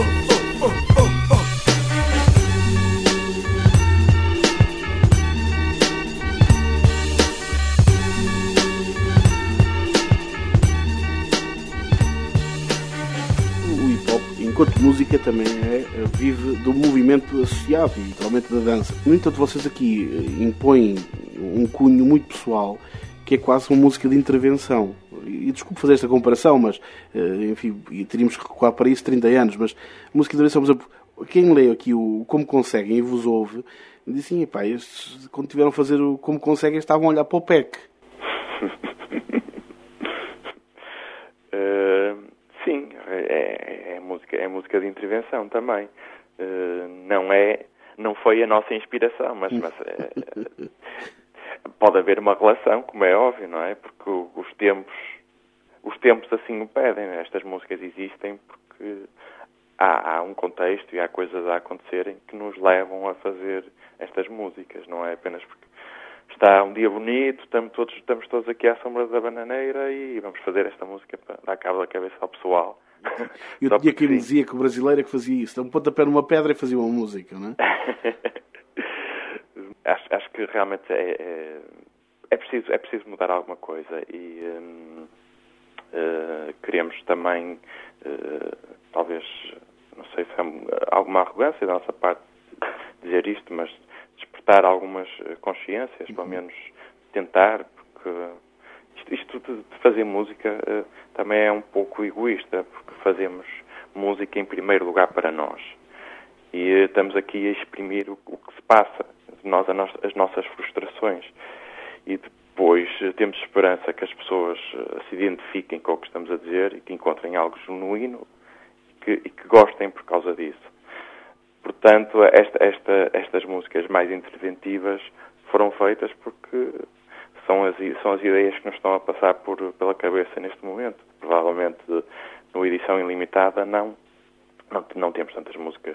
Enquanto música também vive do movimento associado e totalmente da dança. No entanto, vocês aqui impõem um cunho muito pessoal, que é quase uma música de intervenção. E desculpe fazer esta comparação, mas, enfim, teríamos que recuar para isso 30 anos, mas a música de intervenção, por exemplo, quem lê aqui o Como Conseguem e vos ouve, diz assim, epá, estes, quando tiveram a fazer o Como Conseguem, estavam a olhar para o PEC. Sim, é música de intervenção também. Não foi a nossa inspiração, mas pode haver uma relação, como é óbvio, não é? Porque os tempos assim o pedem. Estas músicas existem porque há um contexto e há coisas a acontecerem que nos levam a fazer estas músicas, não é apenas porque está um dia bonito, estamos todos aqui à sombra da bananeira e vamos fazer esta música para dar cabo da cabeça ao pessoal. Eu tinha quem me dizia que o brasileiro é que fazia isso, dá um pontapé numa pedra e fazia uma música, não é? Acho que realmente é preciso mudar alguma coisa e queremos também, talvez, não sei se é alguma arrogância da nossa parte dizer isto, mas despertar algumas consciências, pelo menos tentar, porque isto de fazer música também é um pouco egoísta, porque fazemos música em primeiro lugar para nós. E estamos aqui a exprimir o que se passa, as nossas frustrações. E depois temos esperança que as pessoas se identifiquem com o que estamos a dizer e que encontrem algo genuíno e que gostem por causa disso. Portanto, estas músicas mais interventivas foram feitas porque são as ideias que nos estão a passar pela cabeça neste momento. Provavelmente, no Edição Ilimitada, não temos tantas músicas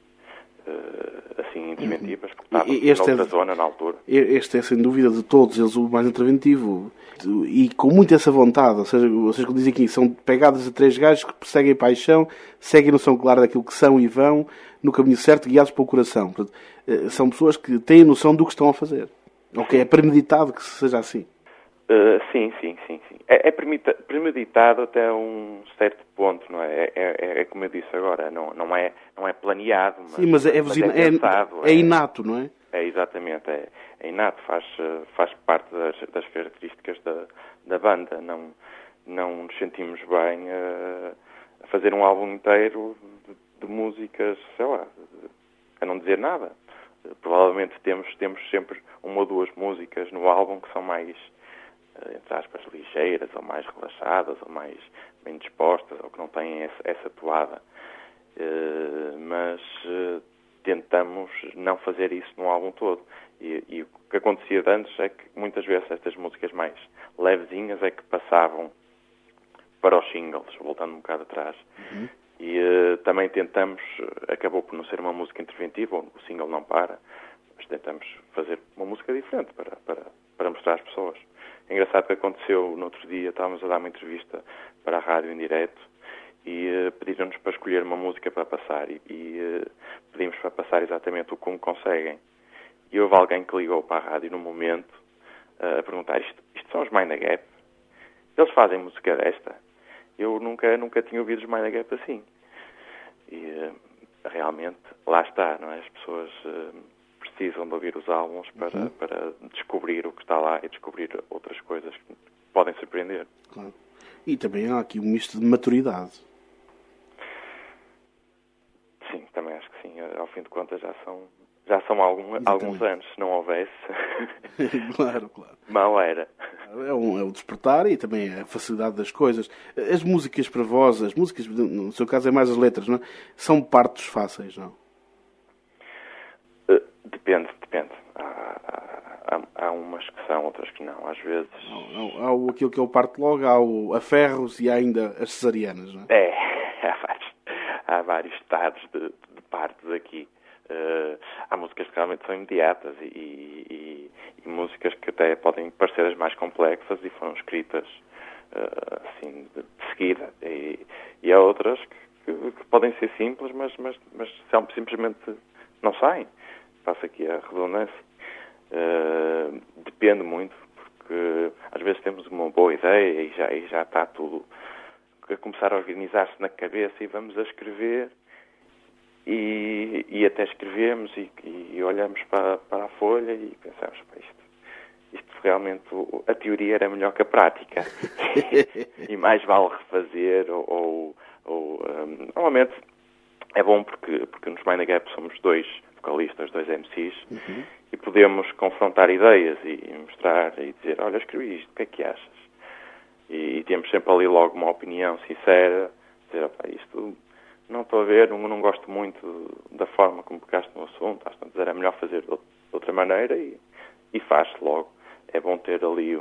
assim interventivas, porque estávamos noutra zona na altura. Este é, sem dúvida, de todos eles o mais interventivo. E com muito essa vontade, ou seja, vocês que dizem aqui, são pegadas a três gajos que perseguem paixão, seguem a noção clara daquilo que são e vão no caminho certo, guiados pelo coração. Portanto, são pessoas que têm noção do que estão a fazer. Ok, é premeditado que seja assim. Sim. É premeditado até um certo ponto, não é? É como eu disse agora, não é planeado, mas é pensado, é inato, não é? É exatamente, é inato, faz parte das características da banda. Não nos sentimos bem a fazer um álbum inteiro de músicas, sei lá, a não dizer nada. Provavelmente temos sempre uma ou duas músicas no álbum que são mais, entre aspas, ligeiras, ou mais relaxadas, ou mais bem dispostas, ou que não têm essa toada. Mas tentamos não fazer isso no álbum todo. E o que acontecia antes é que muitas vezes estas músicas mais levezinhas é que passavam para os singles, voltando um bocado atrás. Uhum. E também tentamos, acabou por não ser uma música interventiva, o single não para, mas tentamos fazer uma música diferente para mostrar às pessoas. É engraçado que aconteceu no outro dia, estávamos a dar uma entrevista para a rádio em direto e pediram-nos para escolher uma música para passar e pedimos para passar exatamente o Como Conseguem. E houve alguém que ligou para a rádio no momento a perguntar, isto são os Mind the Gap? Eles fazem música desta? eu nunca tinha ouvido os Mind Gap assim. E realmente, lá está, não é? As pessoas precisam de ouvir os álbuns para descobrir o que está lá e descobrir outras coisas que podem surpreender. Claro. E também há aqui um misto de maturidade. Sim, também acho que sim. Ao fim de contas já são alguns anos. Se não houvesse, Claro. mal era. É o despertar e também a facilidade das coisas. As músicas para vós, as músicas, no seu caso é mais as letras, não é? São partos fáceis, não? Depende. Há umas que são, outras que não. Às vezes... Há aquilo que é o parto logo, há ferros e há ainda as cesarianas, não é? Há vários estados de partos aqui. Há músicas que realmente são imediatas e músicas que até podem parecer as mais complexas e foram escritas assim de seguida. E há outras que podem ser simples, mas simplesmente não saem. Faço aqui a redundância. Depende muito, porque às vezes temos uma boa ideia e já está tudo a começar a organizar-se na cabeça e vamos a escrever e até escrevemos e olhamos para a folha e pensamos, isto realmente, a teoria era melhor que a prática e mais vale refazer normalmente é bom porque nos Mind Gap somos 2 vocalistas, 2 MCs e podemos confrontar ideias e mostrar e dizer, olha, escrevi isto, o que é que achas? E temos sempre ali logo uma opinião sincera, dizer, isto não estou a ver, não gosto muito da forma como pegaste no assunto, acho que era melhor fazer de outra maneira e faz-se logo. É bom ter ali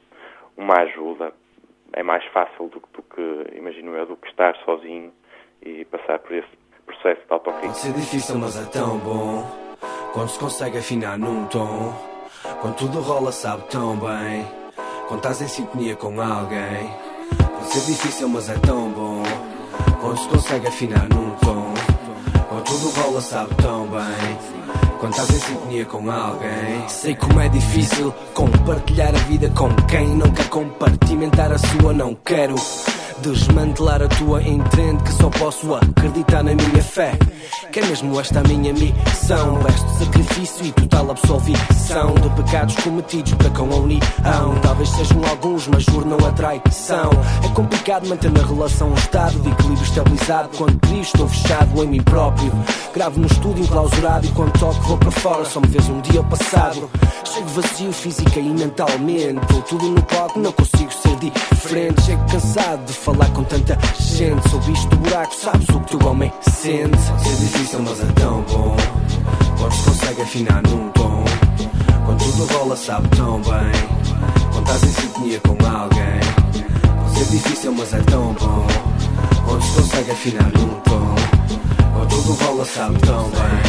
uma ajuda, é mais fácil do que, imagino eu, do que estar sozinho e passar por esse processo de autocrítica. Pode ser difícil, mas é tão bom quando se consegue afinar num tom, quando tudo rola, sabe tão bem, quando estás em sintonia com alguém. Pode ser difícil, mas é tão bom quando se consegue afinar num tom, quando tudo rola, sabe tão bem, quando estás em sintonia com alguém. Sei como é difícil compartilhar a vida com quem não quer compartimentar a sua. Não quero desmantelar a tua em trend, que só posso acreditar na minha fé, que é mesmo esta a minha missão. Resto sacrifício e total absolvição de pecados cometidos para com a união. Talvez sejam alguns, mas juro não a traição. É complicado manter na relação um estado de equilíbrio estabilizado quando crio, estou fechado em mim próprio. Gravo no estúdio enclausurado e quando toco vou para fora, só me vês um dia ao passado. Chego vazio física e mentalmente, tudo no palco, não consigo ser diferente. Chego cansado de falar com tanta gente, sou bicho do buraco, sabes o que tu homem sente. Ser difícil, mas é tão bom quando se consegue afinar num tom, quando tudo rola, sabe tão bem, quando estás em sintonia com alguém. Pode ser difícil, mas é tão bom quando se consegue afinar num tom, quando tudo rola, sabe tão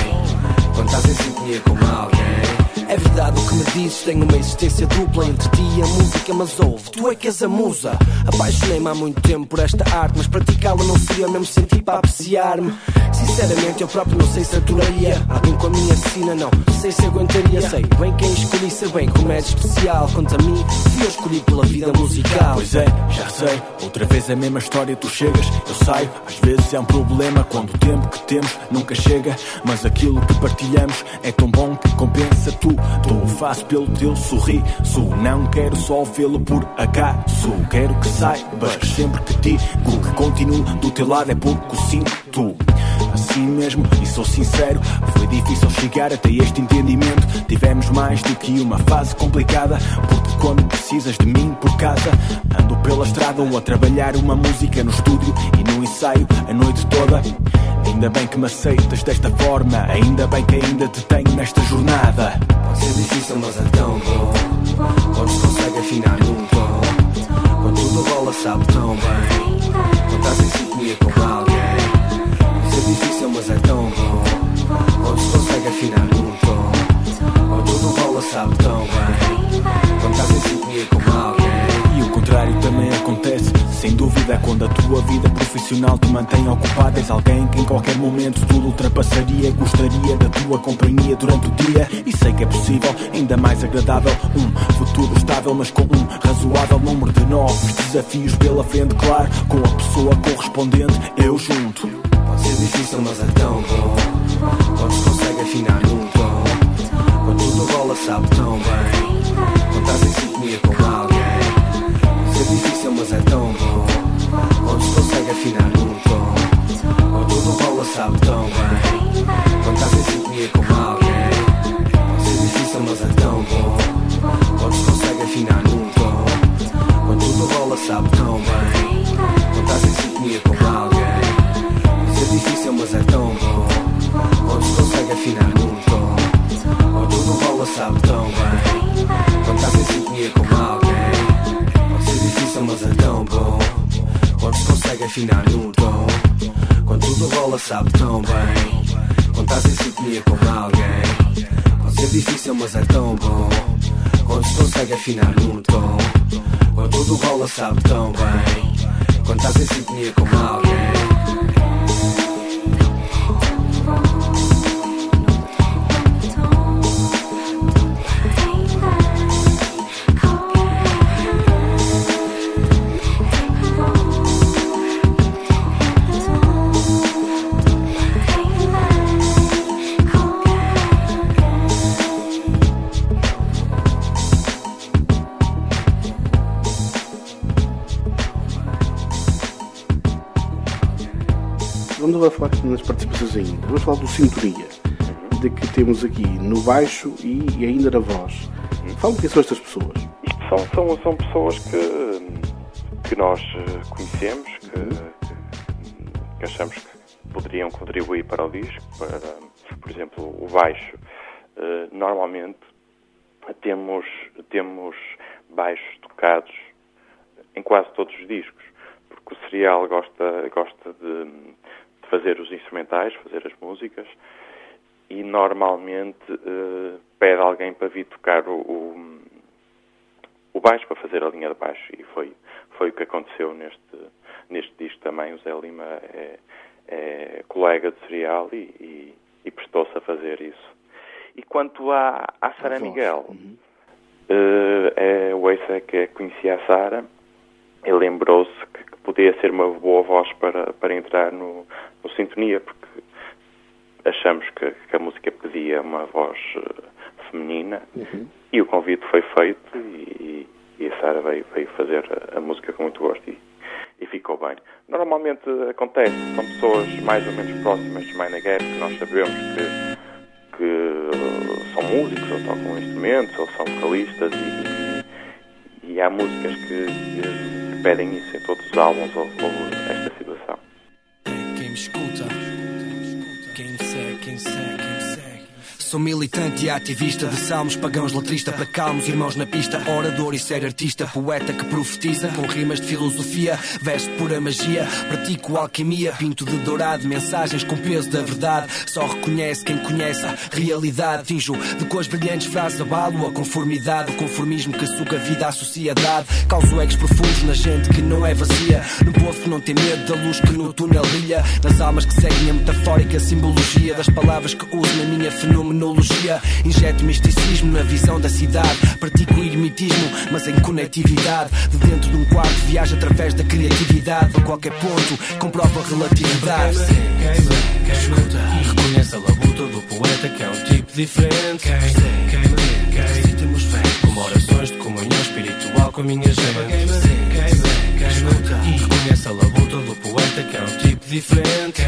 bem, quando estás em sintonia com alguém. É verdade o que me dizes, tenho uma existência dupla entre ti e a música, mas ouve, tu é que és a musa. Apaixonei-me há muito tempo por esta arte, mas praticá-la não seria o mesmo sentir para apreciar-me. Sinceramente eu próprio não sei se aturaria alguém com a minha sina, não sei se aguentaria. Sei bem quem escolhi ser bem, como és especial. Quanto a mim, fui eu escolhido pela vida musical. Pois é, já sei, outra vez a mesma história, tu chegas, eu saio. Às vezes é um problema quando o tempo que temos nunca chega, mas aquilo que partilhamos é tão bom que compensa tudo. O faço pelo teu sorriso, não quero só vê-lo por acaso. Quero que saibas sempre que digo que continuo do teu lado é porque o sinto assim mesmo e sou sincero. Foi difícil chegar até este entendimento. Tivemos mais do que uma fase complicada, porque quando precisas de mim por casa, ando pela estrada ou a trabalhar uma música no estúdio e no ensaio a noite toda. Ainda bem que me aceitas desta forma, ainda bem que ainda te tenho nesta jornada. Pode ser difícil, mas é tão bom quando se consegue afinar num tom, quando tudo rola, sabe tão bem, quando estás em sintonia com alguém. Pode ser difícil, mas é tão bom quando se consegue afinar num tom, quando tudo rola, sabe tão bem, quando estás em sintonia com alguém. E o contrário também acontece, sem dúvida, quando a tua vida profissional te mantém ocupado. És és alguém que em qualquer momento tudo ultrapassaria. Gostaria da tua companhia durante o dia, e sei que é possível, ainda mais agradável, um futuro estável, mas com um razoável número de novos desafios pela frente, claro, com a pessoa correspondente, eu junto. Pode ser difícil, mas é tão bom quando se consegue afinar num tom, quando tudo rola, sabe tão bem, quando estás em sintonia com alguém. Pode ser difícil, mas é tão bom quando se consegue afinar num tom, quando tudo rola, sabe tão bem, quando estás em sintonia com alguém. Pode ser difícil, mas é tão bom quando se consegue afinar num tom, quando tudo rola, sabe tão bem, quando estás em sintonia com alguém. Pode ser difícil, mas é tão bom quando se consegue afinar num tom, quando tudo rola, sabe tão bem, quando estás em sintonia com alguém. Pode ser difícil, mas é tão bom quando se consegue afinar num tom, quando tudo rola, sabe tão bem, quando estás em sintonia com alguém. Pode ser difícil, mas é tão bom quando se consegue afinar num tom, quando tudo rola, sabe tão bem, quando estás em sintonia com alguém. Vamos agora falar nas participações ainda. Vamos falar do Sintonia, de que temos aqui no baixo e ainda na voz. Fala-me quem são estas pessoas. Isto são pessoas que nós conhecemos, que achamos que poderiam contribuir para o disco. Por exemplo, o baixo. Normalmente temos baixos tocados em quase todos os discos, porque o Serial gosta de fazer os instrumentais, fazer as músicas, e normalmente pede alguém para vir tocar o baixo, para fazer a linha de baixo, e foi o que aconteceu neste disco também. O Zé Lima é colega de Serial e prestou-se a fazer isso. E quanto à Sara Miguel, o Ace é que conhecia a Sara, ele lembrou-se que podia ser uma boa voz para entrar no Sintonia, porque achamos que a música pedia uma voz feminina, e o convite foi feito, e a Sara veio fazer a música com muito gosto e ficou bem. Normalmente acontece, são pessoas mais ou menos próximas de Mind the Gap, que nós sabemos que são músicos, ou tocam instrumentos, ou são vocalistas, e há músicas que pedem isso em todos os álbuns, ou esta situação. Quem me escuta, quem me segue. Sou militante e ativista de salmos, pagãos, letrista para calmos, irmãos na pista, orador e sério artista, poeta que profetiza com rimas de filosofia, verso de pura magia, pratico alquimia, pinto de dourado, mensagens com peso da verdade, só reconhece quem conhece a realidade, tinjo de cores brilhantes, frases abalo a conformidade, o conformismo que suga a vida à sociedade, causo egos profundos na gente que não é vazia, no povo que não tem medo da luz que no túnel brilha, nas almas que seguem a metafórica simbologia das palavras que uso na minha fenomenologia, injeto misticismo na visão da cidade, pratico ermitismo, mas em conectividade, de dentro de um quarto viajo através da criatividade, a qualquer ponto comprovo a relatividade. Quem escuta e reconhece a labuta do poeta, que é um tipo diferente. Quem temos fé, como orações de comunhão espiritual com a minha gente. Quem escuta e reconhece a labuta do poeta, que é um tipo diferente.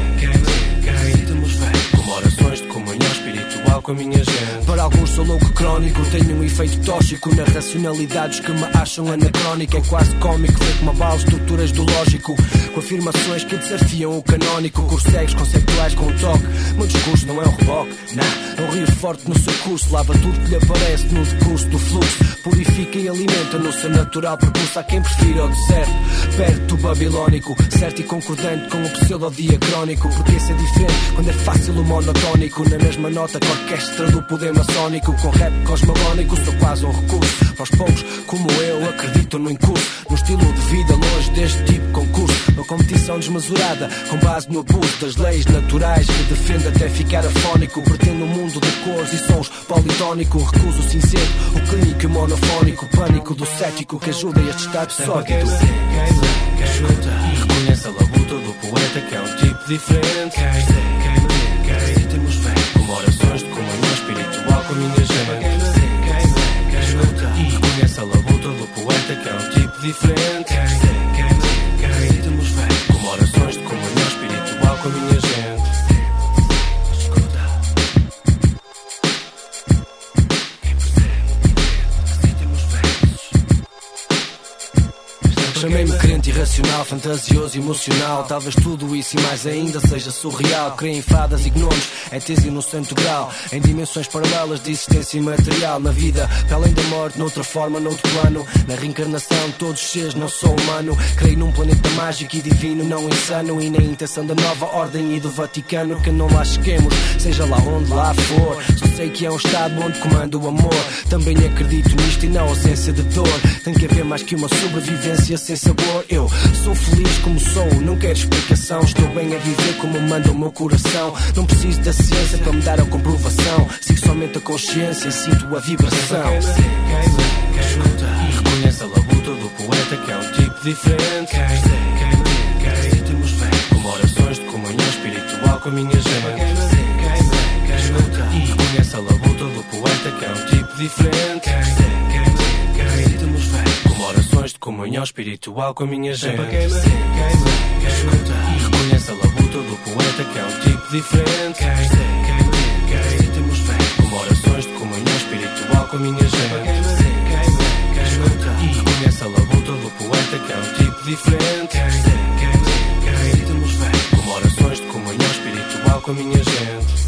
Quem temos fé, como orações de comunhão espiritual com a minha gente. Para alguns sou louco crónico, tenho um efeito tóxico na racionalidade, os que me acham anacrónico. É quase cómico ver como abalo estruturas do lógico, com afirmações que desafiam o canónico, cursos cegos conceptuais com um toque. Meu discurso não é um reboque, não, é um rio forte no seu curso, lava tudo que lhe aparece no decurso do fluxo, purifica e alimenta no seu natural percurso. Há quem prefira o deserto, perto do babilónico, certo e concordante com o pseudo-diacrónico, porque esse é diferente quando é fácil o monotónico, na mesma nota que a orquestra do poder maçónico, com rap cosmogónico, sou quase um recurso para os poucos como eu acreditam no incurso, num estilo de vida longe deste tipo de concurso. Uma competição desmesurada, com base no abuso das leis naturais, que defende até ficar afónico. Pretendo um mundo de cores e sons politónico. Recuso o cinzento, o clínico e o monofónico. Pânico do cético que ajuda este estado sórdido. Reconhece a labuta do poeta, que é um tipo diferente. Quem temos fé, como orações de comunhão espiritual com a minha gente. Reconhece a labuta do poeta, que é um tipo diferente. Quem temos fé, como orações de comunhão espiritual com a minha gente. Chamei-me crente irracional, fantasioso, emocional. Talvez tudo isso e mais ainda seja surreal. Creio em fadas e gnomos, ETs e no santo grau, em dimensões paralelas de existência imaterial. Na vida, para além da morte, noutra forma, noutro plano. Na reencarnação, todos os seres, não sou humano. Creio num planeta mágico e divino, não insano. E na intenção da nova ordem e do Vaticano. Que não lá cheguemos, seja lá onde lá for. Só sei que é um estado onde comanda o amor. Também acredito nisto e na ausência de dor. Tem que haver mais que uma sobrevivência sem sabor. Eu sou feliz como sou, não quero explicação. Estou bem a viver como manda o meu coração. Não preciso da ciência para me dar a comprovação. Sigo somente a consciência e sinto a vibração. Reconhece a labuta do poeta, que é um tipo diferente. Quem temos fé, como orações de comunhão espiritual com a minha gente. Reconhece a labuta do poeta, que é um tipo diferente. Quem temos fé, como orações de comunhão espiritual com a minha gente. Reconhece a labuta do poeta, que é um tipo diferente. Quem temos fé, como orações de comunhão espiritual com a minha gente. Reconhece a labuta do poeta, que é um tipo diferente. Quem temos fé, como orações de comunhão espiritual com a minha gente.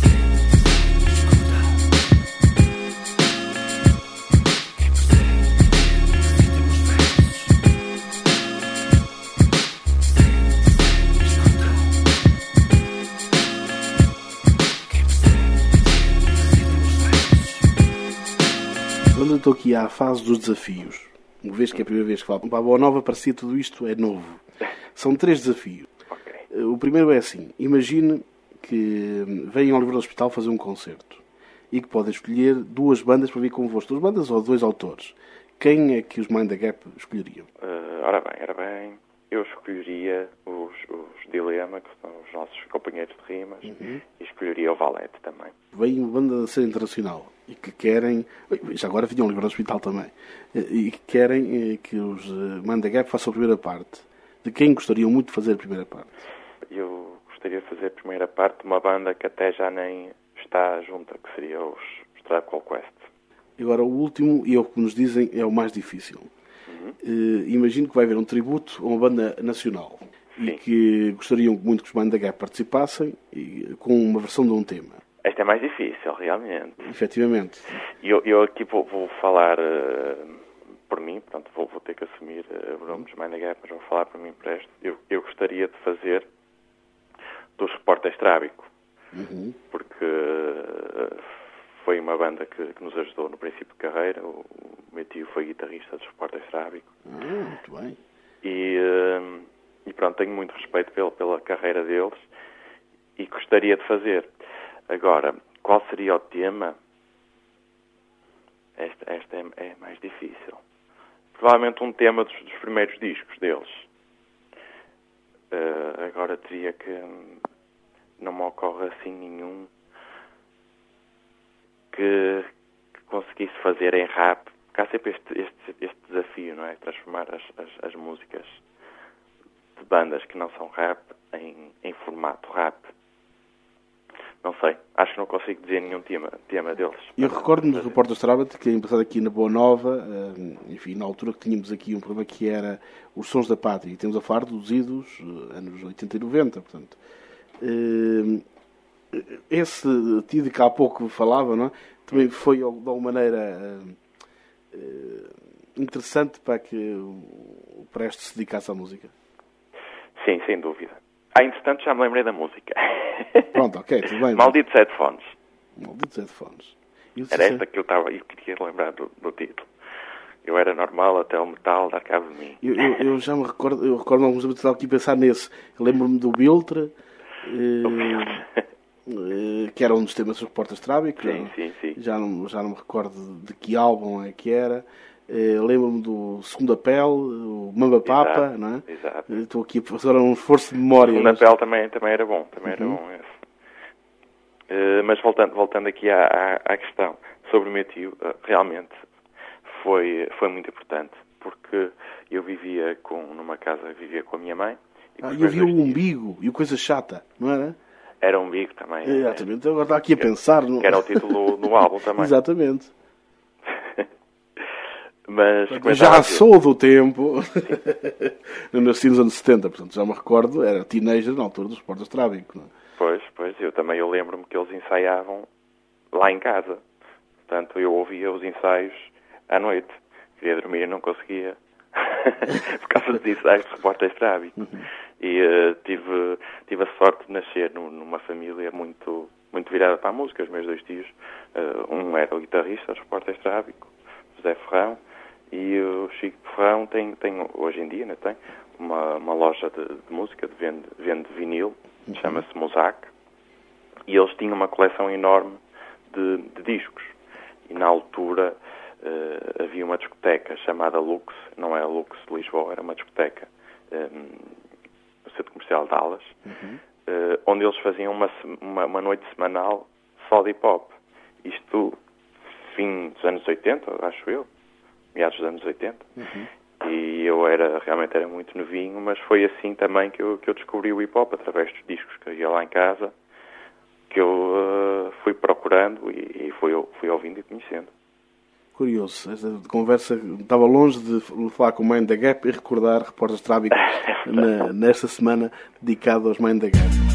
Quando eu estou aqui à fase dos desafios, uma vez que é a primeira vez que falo, para a Boa Nova parecia tudo isto é novo. São 3 desafios. Okay. O primeiro é assim, imagine que vêm ao Livro do Hospital fazer um concerto e que podem escolher 2 bandas para vir convosco. 2 bandas ou 2 autores. Quem é que os Mind the Gap escolheriam? Ora bem, eu escolheria os Dilema, que são os nossos companheiros de rimas, e escolheria o Valete também. Vem uma banda de ser internacional e que querem, já agora vinham ao Livro do Hospital também, e que querem que os Mind the Gap façam a primeira parte. De quem gostariam muito de fazer a primeira parte? Eu gostaria de fazer a primeira parte de uma banda que até já nem está junta, que seria os Tribe Called Quest. Agora o último, e é o que nos dizem, é o mais difícil. Imagino que vai haver um tributo a uma banda nacional. Sim. E que gostariam muito que os Mind the Gap participassem com uma versão de um tema. Esta é mais difícil, realmente. Efetivamente. Eu aqui vou falar por mim, portanto vou ter que assumir o nome dos Mind the Gap, mas vou falar por mim para este. Eu gostaria de fazer dos Repórter Estrábico, porque foi uma banda que nos ajudou no princípio de carreira. O meu tio foi guitarrista dos Repórter Estrábico. Muito bem. E pronto, tenho muito respeito pela carreira deles e gostaria de fazer. Agora, qual seria o tema? Esta é mais difícil. Provavelmente um tema dos primeiros discos deles. Agora teria que... Não me ocorre assim nenhum que conseguisse fazer em rap. Porque há sempre este desafio, não é? Transformar as músicas de bandas que não são rap em formato rap. Não sei, acho que não consigo dizer nenhum tema deles. Eu recordo-me dos Repórter Estrábico que têm passado aqui na Boa Nova, enfim, na altura que tínhamos aqui um programa que era Os Sons da Pátria, e temos a falar dos idos, anos 80 e 90, portanto. Esse tio de que há pouco falava, não é? Também foi de alguma maneira interessante para que o Prestes se dedicasse à música. Sim, sem dúvida. Entretanto, já me lembrei da música. Pronto, ok, tudo bem. Malditos Headphones. Malditos Headphones. Era esta que eu queria lembrar do título. Eu era normal até o metal dar cabo de mim. Eu já me recordo, alguns anos aqui a pensar nesse. Eu lembro-me do Biltre, que era um dos temas dos Portas Trábico. Sim. Já não me recordo de que álbum é que era. Lembro-me do Segunda Pele, o Mamba Papa, não é? Exato. Estou aqui a fazer um esforço de memória. O Segunda Pele também era bom, era bom esse. Mas voltando aqui à questão sobre o meu tio, realmente foi muito importante, porque eu vivia numa casa com a minha mãe. E eu vi o Umbigo e o Coisa Chata, não era? Era Umbigo também. Exatamente, agora está aqui a pensar. Que era o título do álbum também. Exatamente. Mas já sou do tempo. Eu nasci nos anos 70, portanto já me recordo, era teenager na altura dos Portas Trábico, não é? Pois, eu lembro-me que eles ensaiavam lá em casa. Portanto, eu ouvia os ensaios à noite. Queria dormir e não conseguia. Por causa dos ensaios de Portas Trábico. E tive a sorte de nascer numa família muito, muito virada para a música. Os meus 2 tios, um era o guitarrista dos Portas Trábico, José Ferrão, e o Chico Ferrão tem hoje em dia, né, tem uma loja de música, vende vinil, chama-se Mosaic, e eles tinham uma coleção enorme de discos. E na altura havia uma discoteca chamada Lux, não é a Lux de Lisboa, era uma discoteca no Centro Comercial de Dallas, onde eles faziam uma noite semanal só de hip-hop. Isto fim dos anos 80, acho eu, meados dos anos 80. E eu realmente era muito novinho, mas foi assim também que eu descobri o hip-hop, através dos discos que havia lá em casa, que eu fui procurando e fui ouvindo e conhecendo. Curioso, esta conversa estava longe de falar com o Mind the Gap e recordar Portas Trábico nesta semana dedicada aos Mind the Gap.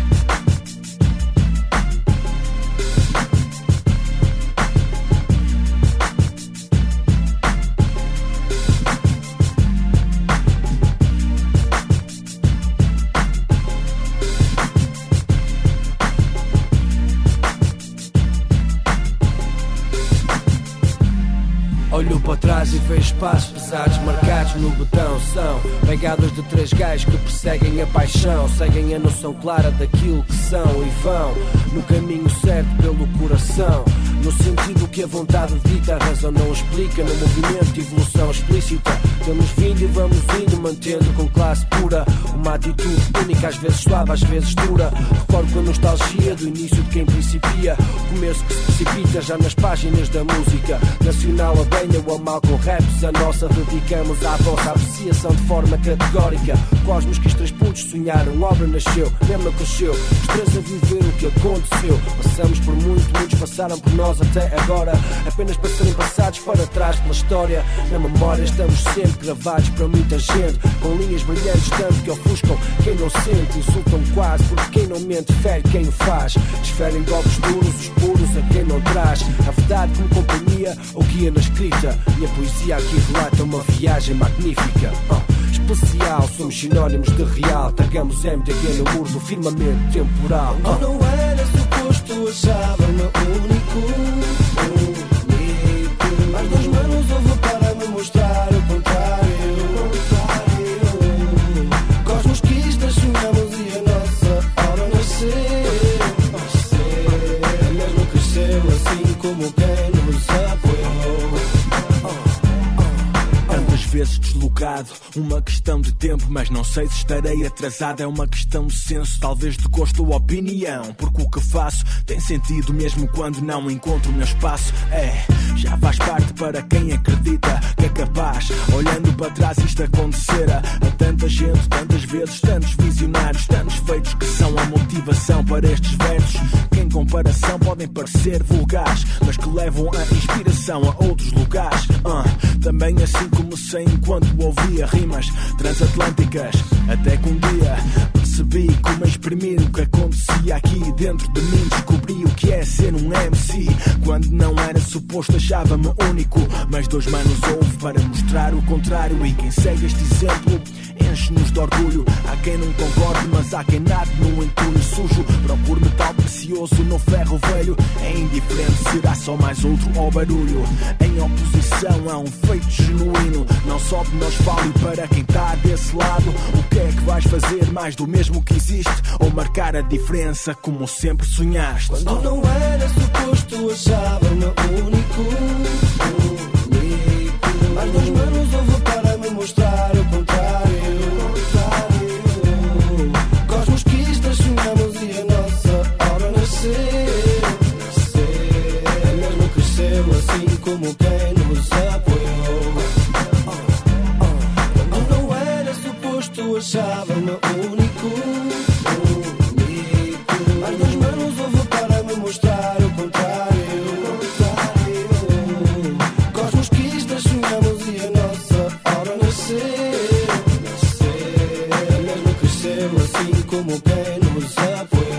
Olho para trás e vejo passos pesados marcados no botão. São pegadas de 3 gajos que perseguem a paixão, seguem a noção clara daquilo que são e vão no caminho certo pelo coração, no sentido que a vontade dita, a razão não explica. No movimento de evolução explícita temos vindo e vamos indo, mantendo com classe pura uma atitude única, às vezes suave, às vezes dura. Recordo com a nostalgia do início de quem principia, o começo que se precipita já nas páginas da música nacional. A bem ou a mal com raps, a nossa dedicamos à vossa apreciação de forma categórica. Cosmos que os 3 putos sonharam, obra nasceu, mesmo cresceu, os 3 a viver o que aconteceu. Passamos por muitos passaram por nós até agora, apenas para serem passados para trás pela história. Na memória estamos sempre gravados para muita gente, com linhas brilhantes tanto que ofuscam quem não sente, insultam quase porque quem não mente fere quem o faz. Desferem golpes duros, os puros a quem não traz a verdade como companhia ou guia na escrita. E a poesia aqui relata uma viagem magnífica, especial. Somos sinónimos de real, tagamos MDG no muro do firmamento temporal. Não era suposto, achava-me único. Mas 2 manos houve para me mostrar o contrário. Cosmos quistas, sonhamos e a nossa hora nasceu. Mesmo cresceu assim como quem nos apoiou. Tantas vezes deslocado, uma questão de tempo, mas não sei se estarei atrasado. É uma questão de senso, talvez de gosto ou opinião, porque o que faço tem sentido mesmo quando não encontro o meu espaço. Já faz parte para quem acredita que é capaz, olhando para trás isto acontecerá. A tanta gente, tantas vezes, tantos visionários, tantos feitos que são a motivação para estes versos, que em comparação podem parecer vulgares, mas que levam a inspiração a outros lugares. Também assim comecei enquanto ouvia rimas transatlânticas, até que um dia percebi como exprimir o que acontecia aqui dentro de mim. Descobri o que é ser um MC, quando não era suposto achava-me único, mas 2 manos houve para mostrar o contrário. E quem segue este exemplo enche-nos de orgulho. Há quem não concorde, mas há quem nade num entulho sujo. Procuro metal precioso silencioso no ferro velho. É indiferente, será só mais outro ao barulho. Em oposição a um feito genuíno. Não só de nós vale para quem está desse lado. O que é que vais fazer mais do mesmo que existe? Ou marcar a diferença como sempre sonhaste? Quando não era suposto achava-me único. Mas dois manos houve para me mostrar o contrário. Cosmosquistas sonhamos e a nossa hora nasceu. Mesmo cresceu assim como quem nos apoiou. Quando não era suposto achava-me único. Mas dois manos houve para me mostrar o contrário. Cosmosquistas sonhamos e a nossa hora nasceu. Mesmo cresceu assim como quem nos apoiou.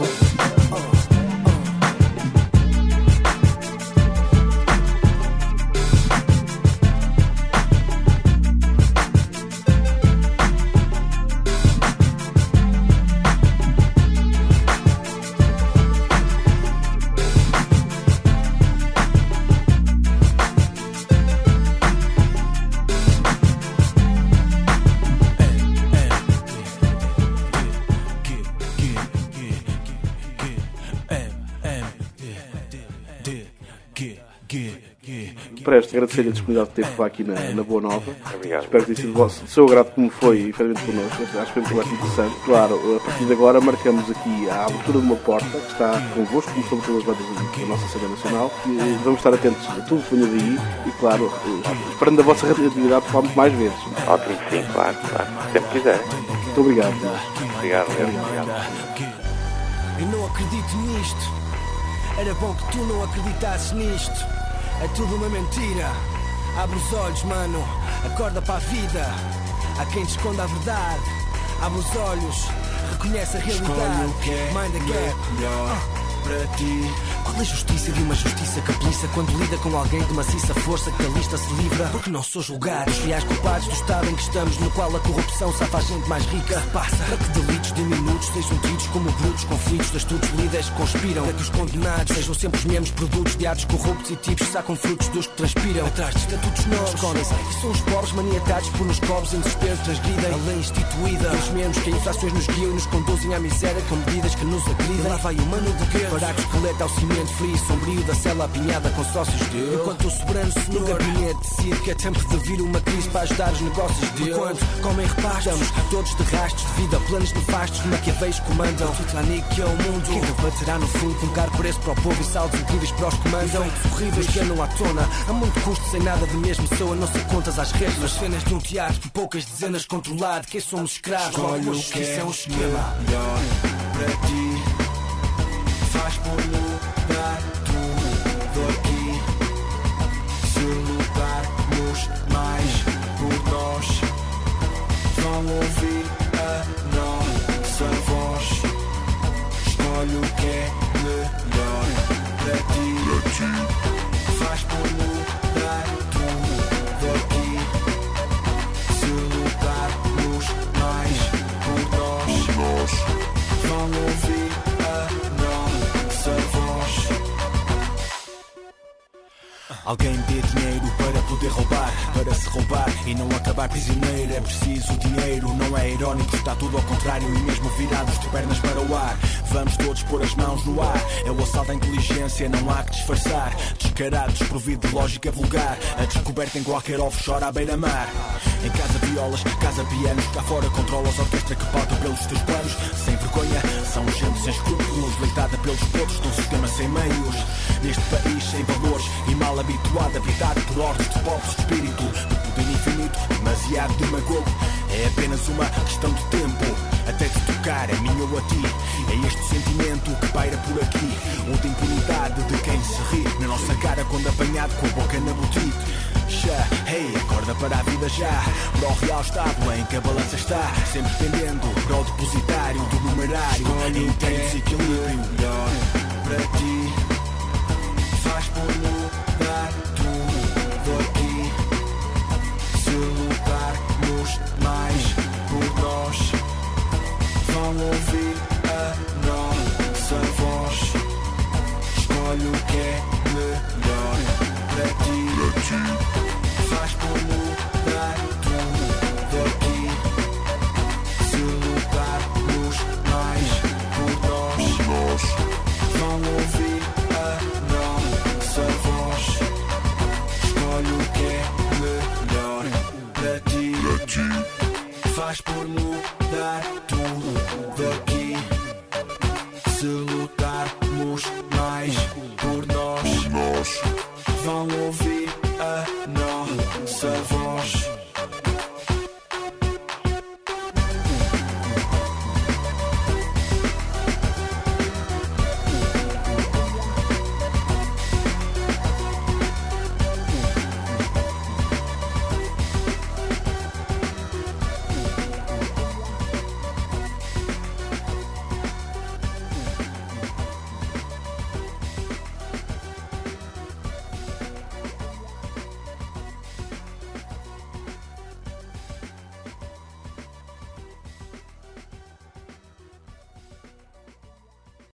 Presto, agradecer-lhe a disponibilidade que teve aqui na Boa Nova. Obrigado. Espero que tenha sido do seu agrado como foi, efetivamente, connosco. Acho que foi muito interessante. Claro, a partir de agora marcamos aqui a abertura de uma porta que está convosco, como sobre todas as bandas da nossa cena nacional. E vamos estar atentos a tudo que venha daí e, claro, esperando a vossa reatividade para falarmos mais vezes. Ótimo, sim, claro. Sempre quiser. Muito obrigado. Obrigado. Eu não acredito nisto. Era bom que tu não acreditasses nisto. É tudo uma mentira. Abre os olhos, mano. Acorda para a vida. Há quem te esconda a verdade. Abre os olhos. Reconhece a realidade. Mind the gap. Para ti. Qual a justiça de uma justiça capliça quando lida com alguém de maciça força que da lista se livra? Porque não sou julgado. Os reais culpados do estado em que estamos, no qual a corrupção safa a gente mais rica. Passa para que delitos diminutos sejam tidos como brutos conflitos de astutos líderes que conspiram para que os condenados sejam sempre os mesmos produtos de atos corruptos e tipos que sacam frutos dos que transpiram. Atrás de estatutos novos escondem-se e são os pobres maniatados por nos cobres em desespero transgridem a lei instituída. Os mesmos que infrações nos guiam e nos conduzem à miséria com medidas que nos agridem. Lá vai o mano de guerra para que o esqueleto ao cimento frio sombrio da cela apinhada com sócios dele. Enquanto o soberano senhor no gabinete decide que é tempo de vir uma crise para ajudar os negócios dele. Enquanto comem repastos, estamos todos de rastros de vida, planos nefastos que maquiavéis comandam. O Titanic é o mundo que debaterá no fundo com caro preço para o povo e saldos incríveis para os que mandam. Horríveis que andam à tona a muito custo sem nada de mesmo sou a não ser contas às redes nas cenas de um teatro por poucas dezenas controlado. Quem somos escravos? Olha o que é um esquema melhor para ti. Faz por lutar tudo aqui. Se lutarmos mais por nós, vão ouvir a nossa voz. Escolhe o que é melhor para ti. Faz por lutar tudo aqui. Se lutarmos mais por nós, vão ouvir a nossa voz. Alguém dê dinheiro para poder roubar, para se roubar e não acabar prisioneiro. É preciso dinheiro, não é irónico, está tudo ao contrário e mesmo virados de pernas para o ar. Vamos todos pôr as mãos no ar, é o assalto à inteligência, não há que disfarçar. Descarado, desprovido de lógica vulgar, a descoberta em qualquer offshore à beira-mar. Em casa violas, casa pianos, cá fora controlas a orquestra que pauta pelos teus planos. Sem vergonha, são gente sem escrúpulos, leitada pelos potros num sistema sem meios. Neste país sem valores e mal habituado, habitado por ordens de povos de espírito, de poder infinito, demasiado demagogo. É apenas uma questão de tempo, até te tocar a mim ou a ti. É este sentimento que paira por aqui, o de impunidade de quem se ri na nossa cara quando apanhado com a boca na botite. Hey, acorda para a vida já, para o real estado em que a balança está, sempre pendendo para o depositário do numerário. Entende-se equilíbrio melhor